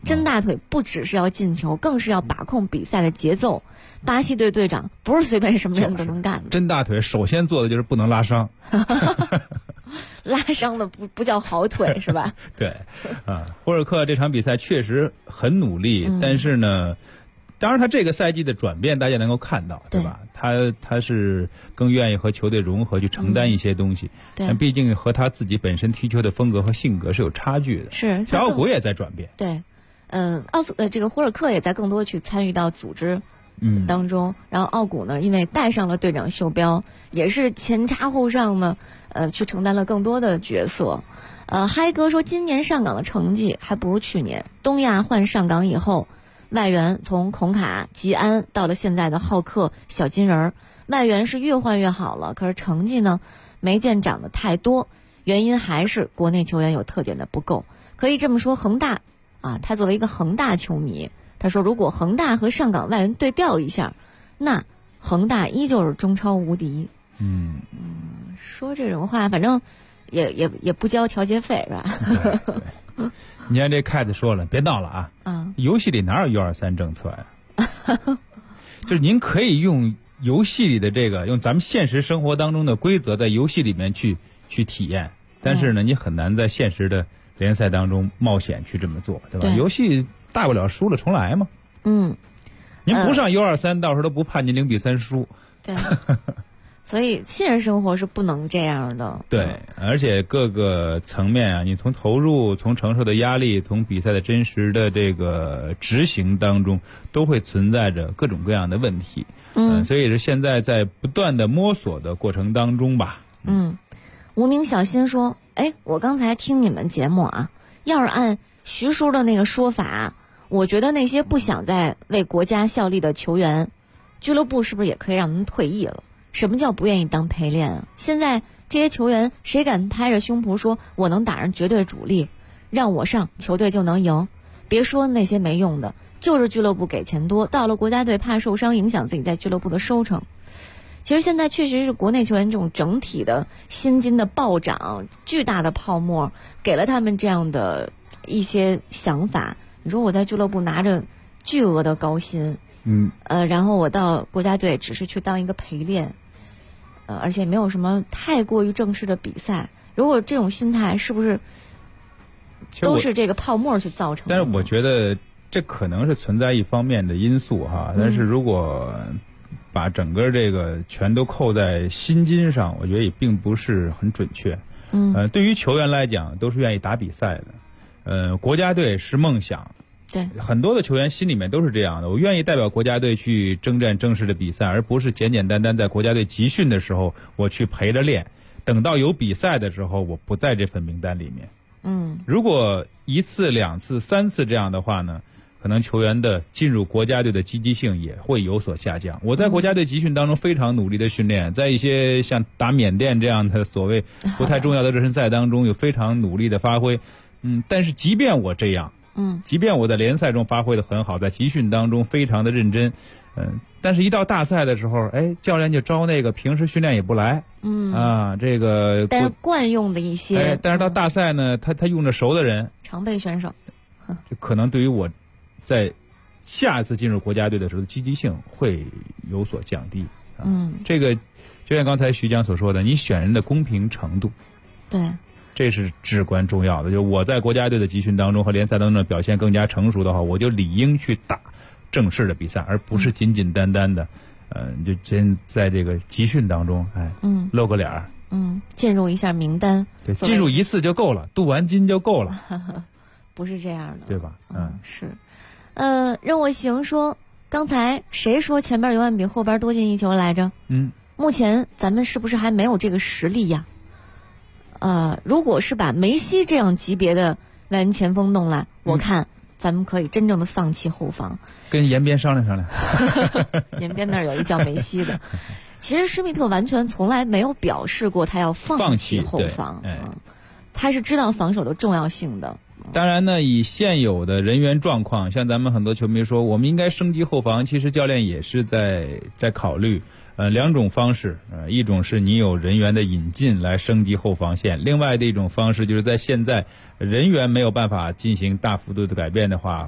真大腿不只是要进球，更是要把控比赛的节奏。巴西队队长不是随便什么人都能干的。 真大腿首先做的就是不能拉伤。 拉伤的不叫好腿是吧？ 对，霍尔克这场比赛确实很努力，但是呢，当然他这个赛季的转变大家能够看到，对吧？他是更愿意和球队融合，去承担一些东西。但毕竟和他自己本身踢球的风格和性格是有差距的。 是， 奥古也在转变。 对，这个霍尔克也在更多去参与到组织当中，然后奥古呢，因为带上了队长袖标，也是前插后上呢，去承担了更多的角色。嗨哥说，今年上港的成绩还不如去年。东亚换上港以后，外援从孔卡、吉安到了现在的浩克、小金人，外援是越换越好了，可是成绩呢没见涨得太多，原因还是国内球员有特点的不够。可以这么说，恒大啊，他作为一个恒大球迷，他说如果恒大和上港外援对调一下，那恒大依旧是中超无敌。说这种话，反正也不交调节费是吧？ 对。你看这 Cat 说了，别闹了啊！游戏里哪有123政策呀？就是您可以用游戏里的这个，用咱们现实生活当中的规则，在游戏里面去体验，但是呢，你很难在现实的联赛当中冒险去这么做，对吧？游戏大不了输了重来嘛。您不上123，到时候都不判您0-3输。 对。所以现实生活是不能这样的。 对，而且各个层面啊，你从投入、从承受的压力、从比赛的真实的这个执行当中，都会存在着各种各样的问题。所以是现在在不断的摸索的过程当中吧。 无名小新说，我刚才听你们节目啊，要是按徐叔的那个说法，我觉得那些不想再为国家效力的球员，俱乐部是不是也可以让他们退役了？什么叫不愿意当陪练啊？现在这些球员谁敢拍着胸脯说我能打上绝对主力，让我上球队就能赢？别说那些没用的，就是俱乐部给钱多，到了国家队怕受伤影响自己在俱乐部的收成。其实现在确实是国内球员这种整体的薪金的暴涨，巨大的泡沫给了他们这样的一些想法。你说我在俱乐部拿着巨额的高薪，然后我到国家队只是去当一个陪练。而且没有什么太过于正式的比赛，如果这种心态是不是都是这个泡沫去造成的？ 但是我觉得这可能是存在一方面的因素哈，但是如果把整个这个全都扣在薪金上，我觉得也并不是很准确。对于球员来讲，都是愿意打比赛的。国家队是梦想。 对， 很多的球员心里面都是这样的，我愿意代表国家队去征战正式的比赛，而不是简简单单在国家队集训的时候我去陪着练，等到有比赛的时候我不在这份名单里面。如果1次、2次、3次这样的话呢，可能球员的进入国家队的积极性也会有所下降。我在国家队集训当中非常努力的训练，在一些像打缅甸这样的所谓不太重要的热身赛当中有非常努力的发挥。但是即便我这样，即便我在联赛中发挥的很好，在集训当中非常的认真，但是一到大赛的时候，教练就招那个平时训练也不来，这个但是惯用的一些， 但是到大赛呢，他用着熟的人， 常备选手， 就可能对于我在下一次进入国家队的时候积极性会有所降低。这个就像刚才徐江所说的，你选人的公平程度， 对。 这是至关重要的。就是我在国家队的集训当中和联赛当中的表现更加成熟的话，我就理应去打正式的比赛，而不是简简单单的，就先在这个集训当中，露个脸儿， 进入一下名单， 对，进入1次就够了，镀完金就够了， 不是这样的， 对吧？ 是，任我行说，刚才谁说前边永远比后边多进一球来着？目前咱们是不是还没有这个实力呀？如果是把梅西这样级别的外援前锋弄来，我看咱们可以真正的放弃后防。 跟延边商量商量。 延边那儿有一叫梅西的。其实施密特完全从来没有表示过他要放弃后防，他是知道防守的重要性的。 当然呢，以现有的人员状况，像咱们很多球迷说我们应该升级后防，其实教练也是在考虑2种方式，一种是你有人员的引进来升级后防线，另外的一种方式就是在现在人员没有办法进行大幅度的改变的话，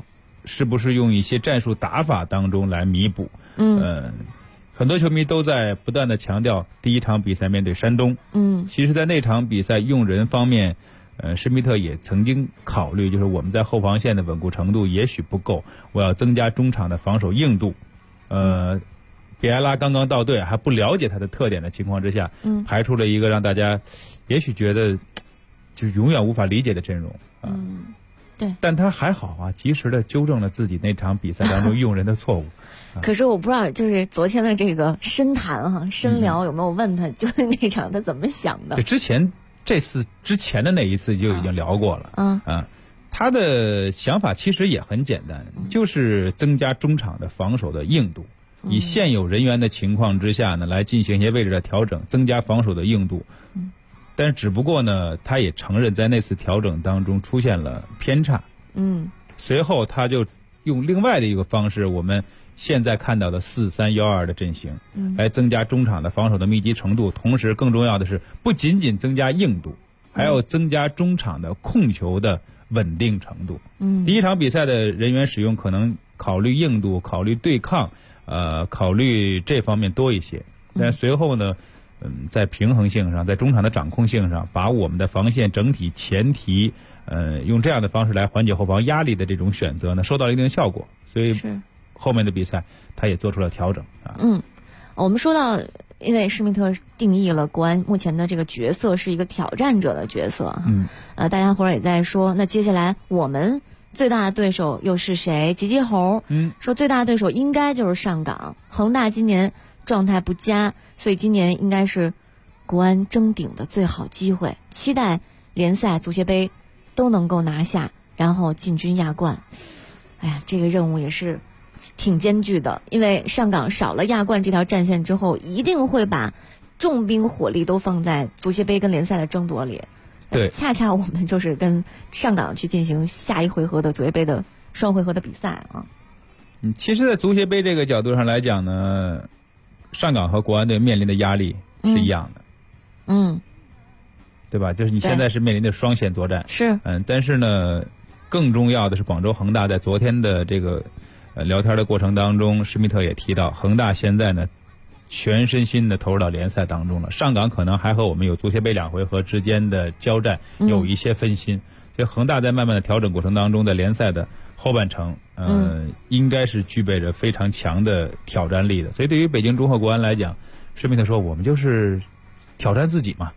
是不是用一些战术打法当中来弥补？很多球迷都在不断的强调第一场比赛面对山东。其实在那场比赛用人方面，施密特也曾经考虑，就是我们在后防线的稳固程度也许不够，我要增加中场的防守硬度。比埃拉刚刚到队，还不了解他的特点的情况之下，排出了一个让大家也许觉得就永远无法理解的阵容啊。 对， 但他还好啊，及时的纠正了自己那场比赛当中用人的错误。 可是我不知道，就是昨天的这个深谈深聊有没有问他，就是那场他怎么想的？ 对，这次之前的那一次就已经聊过了。他的想法其实也很简单，就是增加中场的防守的硬度，以现有人员的情况之下呢，来进行一些位置的调整，增加防守的硬度。但是只不过呢，他也承认在那次调整当中出现了偏差。随后他就用另外的一个方式，我们现在看到的4-3-1-2的阵型，来增加中场的防守的密集程度，同时更重要的是，不仅仅增加硬度，还要增加中场的控球的稳定程度。第一场比赛的人员使用可能考虑硬度，考虑对抗，考虑这方面多一些。但随后呢，在平衡性上，在中场的掌控性上，把我们的防线整体前提，用这样的方式来缓解后防压力的这种选择呢，收到了一定效果。所以后面的比赛他也做出了调整啊。 我们说到，因为施密特定义了国安目前的这个角色是一个挑战者的角色大家伙儿也在说，那接下来我们最大的对手又是谁？吉吉猴说最大的对手应该就是上港。恒大今年状态不佳，所以今年应该是国安争顶的最好机会，期待联赛、足协杯都能够拿下，然后进军亚冠。哎呀，这个任务也是挺艰巨的，因为上港少了亚冠这条战线之后，一定会把重兵火力都放在足协杯跟联赛的争夺里。 对， 恰恰我们就是跟上港去进行下一回合的足协杯的双回合的比赛啊。 其实在足协杯这个角度上来讲呢，上港和国安队面临的压力是一样的。对吧？就是你现在是面临的双线作战。 是。 但是呢，更重要的是广州恒大在昨天的这个聊天的过程当中，施密特也提到，恒大现在呢全身心的投入到联赛当中了。上港可能还和我们有足协杯2回合之间的交战有一些分心，所以恒大在慢慢的调整过程当中，在联赛的后半程，应该是具备着非常强的挑战力的。所以对于北京中赫国安来讲，施密特说我们就是挑战自己嘛。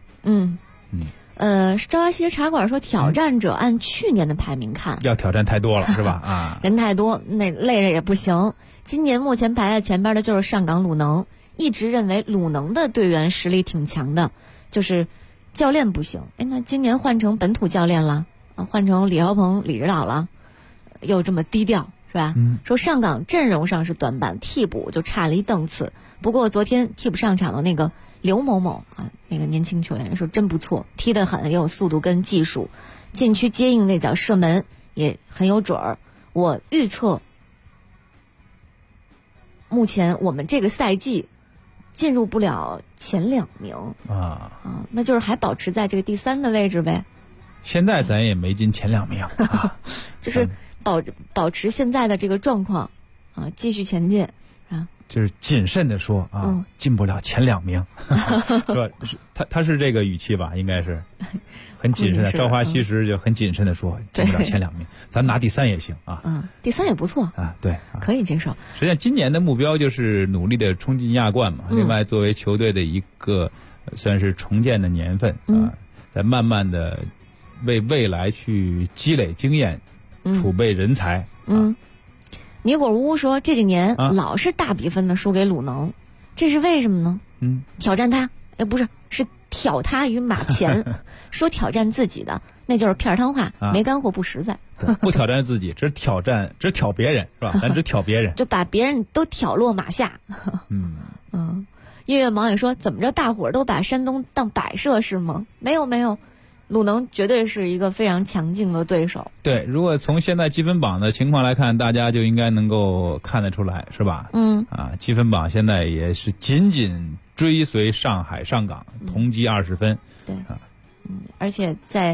朝阳西茶馆说，挑战者按去年的排名看， 要挑战太多了是吧？ 人太多，那累着也不行。今年目前排在前边的就是上港鲁能，一直认为鲁能的队员实力挺强的，就是教练不行。那今年换成本土教练了，换成李霄鹏李指导了，又这么低调是吧？说上港阵容上是短板，替补就差了一档次。不过昨天替补上场的那个刘某某那个年轻球员说真不错，踢得很，也有速度跟技术，禁区接应那脚射门也很有准儿。我预测目前我们这个赛季进入不了前2名那就是还保持在这个第3的位置呗。 现在咱也没进前2名就是保持现在的这个状况继续前进就是谨慎的说进不了前2名是吧？他是这个语气吧？应该是很谨慎的。朝花夕拾就很谨慎的说进不了前2名，咱拿第3也行第3也不错对， 可以接受。 实际上今年的目标就是努力的冲进亚冠嘛。另外，作为球队的一个算是重建的年份在慢慢的为未来去积累经验，储备人才米果屋说这几年老是大比分的输给鲁能，这是为什么呢？挑战他，不是，是挑他于马前。说挑战自己的，那就是片儿汤话，没干货不实在。 不挑战自己，只挑别人是吧？咱只挑别人， 就把别人都挑落马下。音乐盲也说，怎么着，大伙儿都把山东当摆设是吗？没有。鲁能绝对是一个非常强劲的对手。 对，如果从现在积分榜的情况来看，大家就应该能够看得出来，是吧？积分榜现在也是紧紧追随上海上港，同积20分。 对，而且在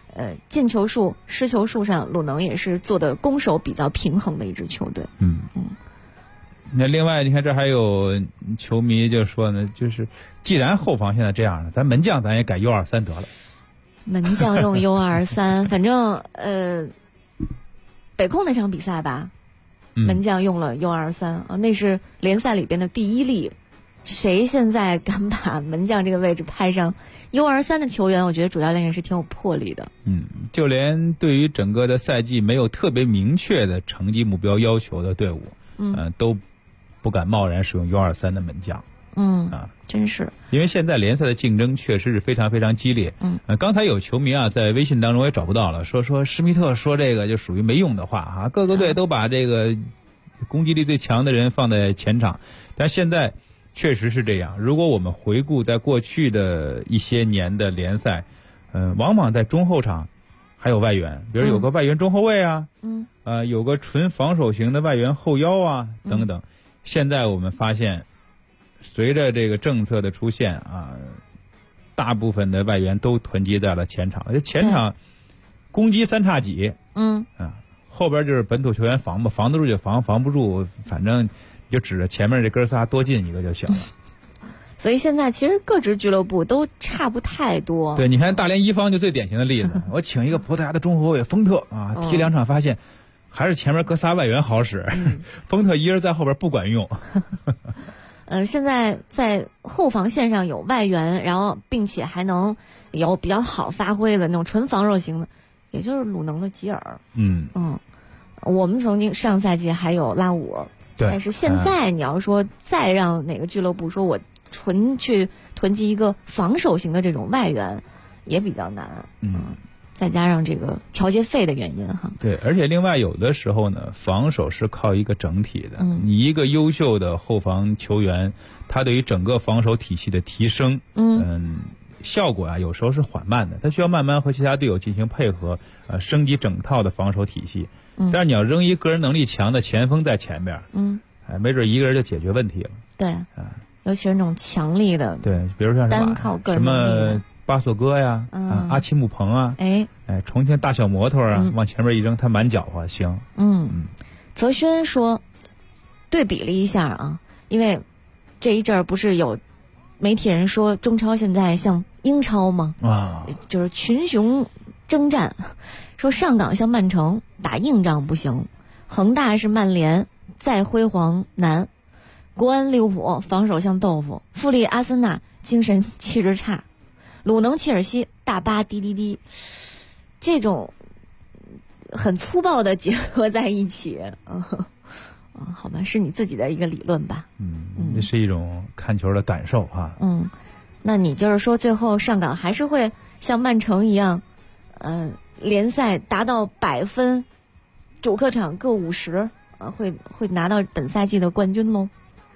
进球数、失球数上，鲁能也是做的攻守比较平衡的一支球队。 那另外，你看这还有球迷就说呢，就是既然后防现在这样了，咱门将咱也改 U23 得了。 门将用 U23，反正北控那场比赛吧，门将用了 U23啊，那是联赛里边的第一例。谁现在敢把门将这个位置派上 U23 的球员？我觉得主教练也是挺有魄力的。 就连对于整个的赛季没有特别明确的成绩目标要求的队伍，都不敢贸然使用 U23 的门将。 真是， 因为现在联赛的竞争确实是非常非常激烈。刚才有球迷啊在微信当中也找不到了，说施密特说这个就属于没用的话啊，各个队都把这个攻击力最强的人放在前场，但现在确实是这样。如果我们回顾在过去的一些年的联赛，往往在中后场还有外援，比如有个外援中后卫啊，有个纯防守型的外援后腰啊，等等。现在我们发现，随着这个政策的出现啊，大部分的外援都囤积在了前场，这前场攻击三叉戟，后边就是本土球员防吧，防得住就防，防不住反正就指着前面这哥仨多进一个就行了。 所以现在其实各支俱乐部都差不太多。 对，你看大连一方就最典型的例子，我请一个葡萄牙的中后卫丰特啊，踢2场发现还是前面搁仨外援好使，丰特一人在后边不管用。 现在在后防线上有外援，然后并且还能有比较好发挥的那种纯防守型的，也就是鲁能的吉尔。我们曾经上赛季还有拉武，但是现在你要说再让哪个俱乐部说我纯去囤积一个防守型的这种外援，也比较难。再加上这个调节费的原因哈。 对，而且另外有的时候呢，防守是靠一个整体的。你一个优秀的后防球员，他对于整个防守体系的提升，效果啊有时候是缓慢的，他需要慢慢和其他队友进行配合，升级整套的防守体系。但是你要扔一个人能力强的前锋在前面，没准一个人就解决问题了。 对，尤其是那种强力的， 对，比如像单靠个人能力的。 巴索戈呀，阿奇姆彭啊，重庆大小摩托啊，往前面一扔，他满搅和，行。 泽轩说，对比了一下啊，因为这一阵儿不是有媒体人说中超现在像英超吗？就是群雄征战，说上港像曼城打硬仗不行，恒大是曼联再辉煌难，国安利物浦防守像豆腐，富力阿森纳精神气质差。鲁能切尔西大巴滴滴滴，这种很粗暴的结合在一起，好吧，是你自己的一个理论吧？ 这是一种看球的感受哈。 那你就是说最后上港还是会像曼城一样，联赛达到100分，主客场各50，会拿到本赛季的冠军喽？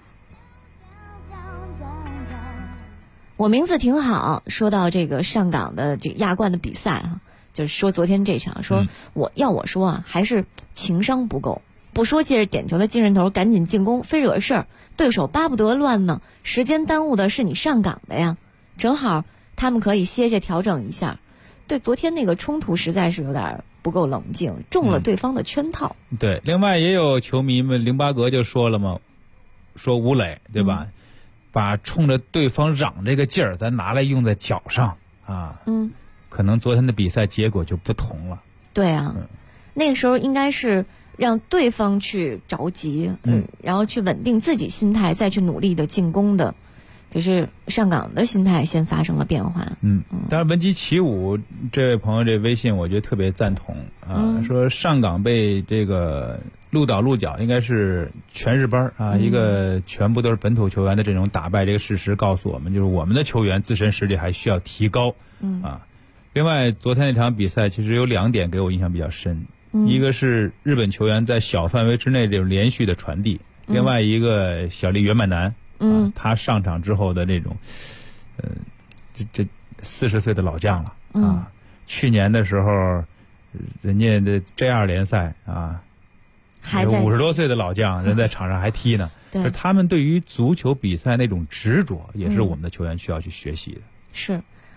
我名字挺好，说到这个上港的这个亚冠的比赛哈，就是说昨天这场，说我说啊，还是情商不够，不说借着点球的精神头赶紧进攻，非惹事儿，对手巴不得乱呢，时间耽误的是你上港的呀，正好他们可以歇歇调整一下。对，昨天那个冲突实在是有点不够冷静，中了对方的圈套。 对，另外也有球迷们零八格就说了嘛，说吴磊对吧？把冲着对方嚷这个劲儿，咱拿来用在脚上啊，可能昨天的比赛结果就不同了。 对啊，那个时候应该是让对方去着急，然后去稳定自己心态，再去努力的进攻的。可是上港的心态先发生了变化。 当然文姬起舞这位朋友这微信我觉得特别赞同啊，说上港被这个鹿岛鹿角应该是全日班啊，一个全部都是本土球员的这种打败，这个事实告诉我们，就是我们的球员自身实力还需要提高。另外昨天那场比赛其实有2点给我印象比较深，一个是日本球员在小范围之内这种连续的传递，另外一个小笠原满男。他上场之后的这种，这40岁的老将了啊！去年的时候，人家的 J2 联赛啊， 还在 50多岁的老将，人在场上还踢呢。 对， 他们对于足球比赛那种执着，也是我们的球员需要去学习的。 是。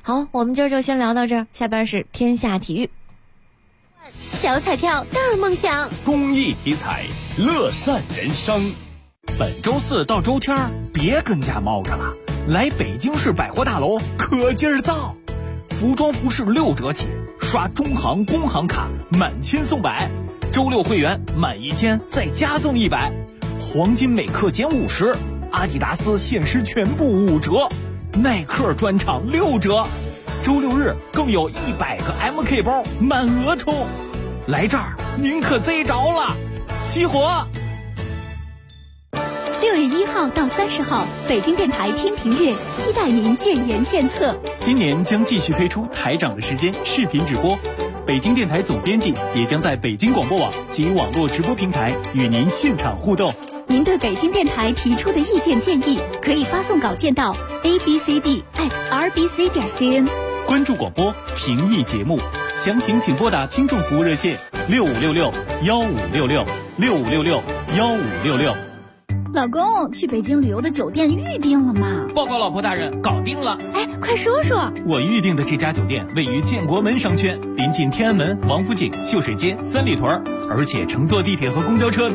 好，我们今儿就先聊到这儿，下边是天下体育。 小彩票大梦想， 公益题材，乐善人生。 本周四到周天别跟家猫着了，来北京市百货大楼可劲儿造，服装服饰6折起，刷中行工行卡满千送100，周六会员满1000再加赠100，黄金每克减50，阿迪达斯限时全部5折，耐克专场6折，周六日更有100个 MK 包满额抽，来这儿您可贼着了，齐活 ！6月1号到30号，北京电台听评乐期待您建言献策。 今年将继续推出台长的时间视频直播，北京电台总编辑也将在北京广播网及网络直播平台与您现场互动。 您对北京电台提出的意见建议，可以发送稿件到 abcd@rbc.cn。 关注广播，评议节目，详情请拨打听众服务热线6566-1566-6566-1566。 老公，去北京旅游的酒店预定了吗？ 报告老婆大人，搞定了。 哎，快说说。 我预定的这家酒店位于建国门商圈，临近天安门、王府井、秀水街、三里屯，而且乘坐地铁和公交车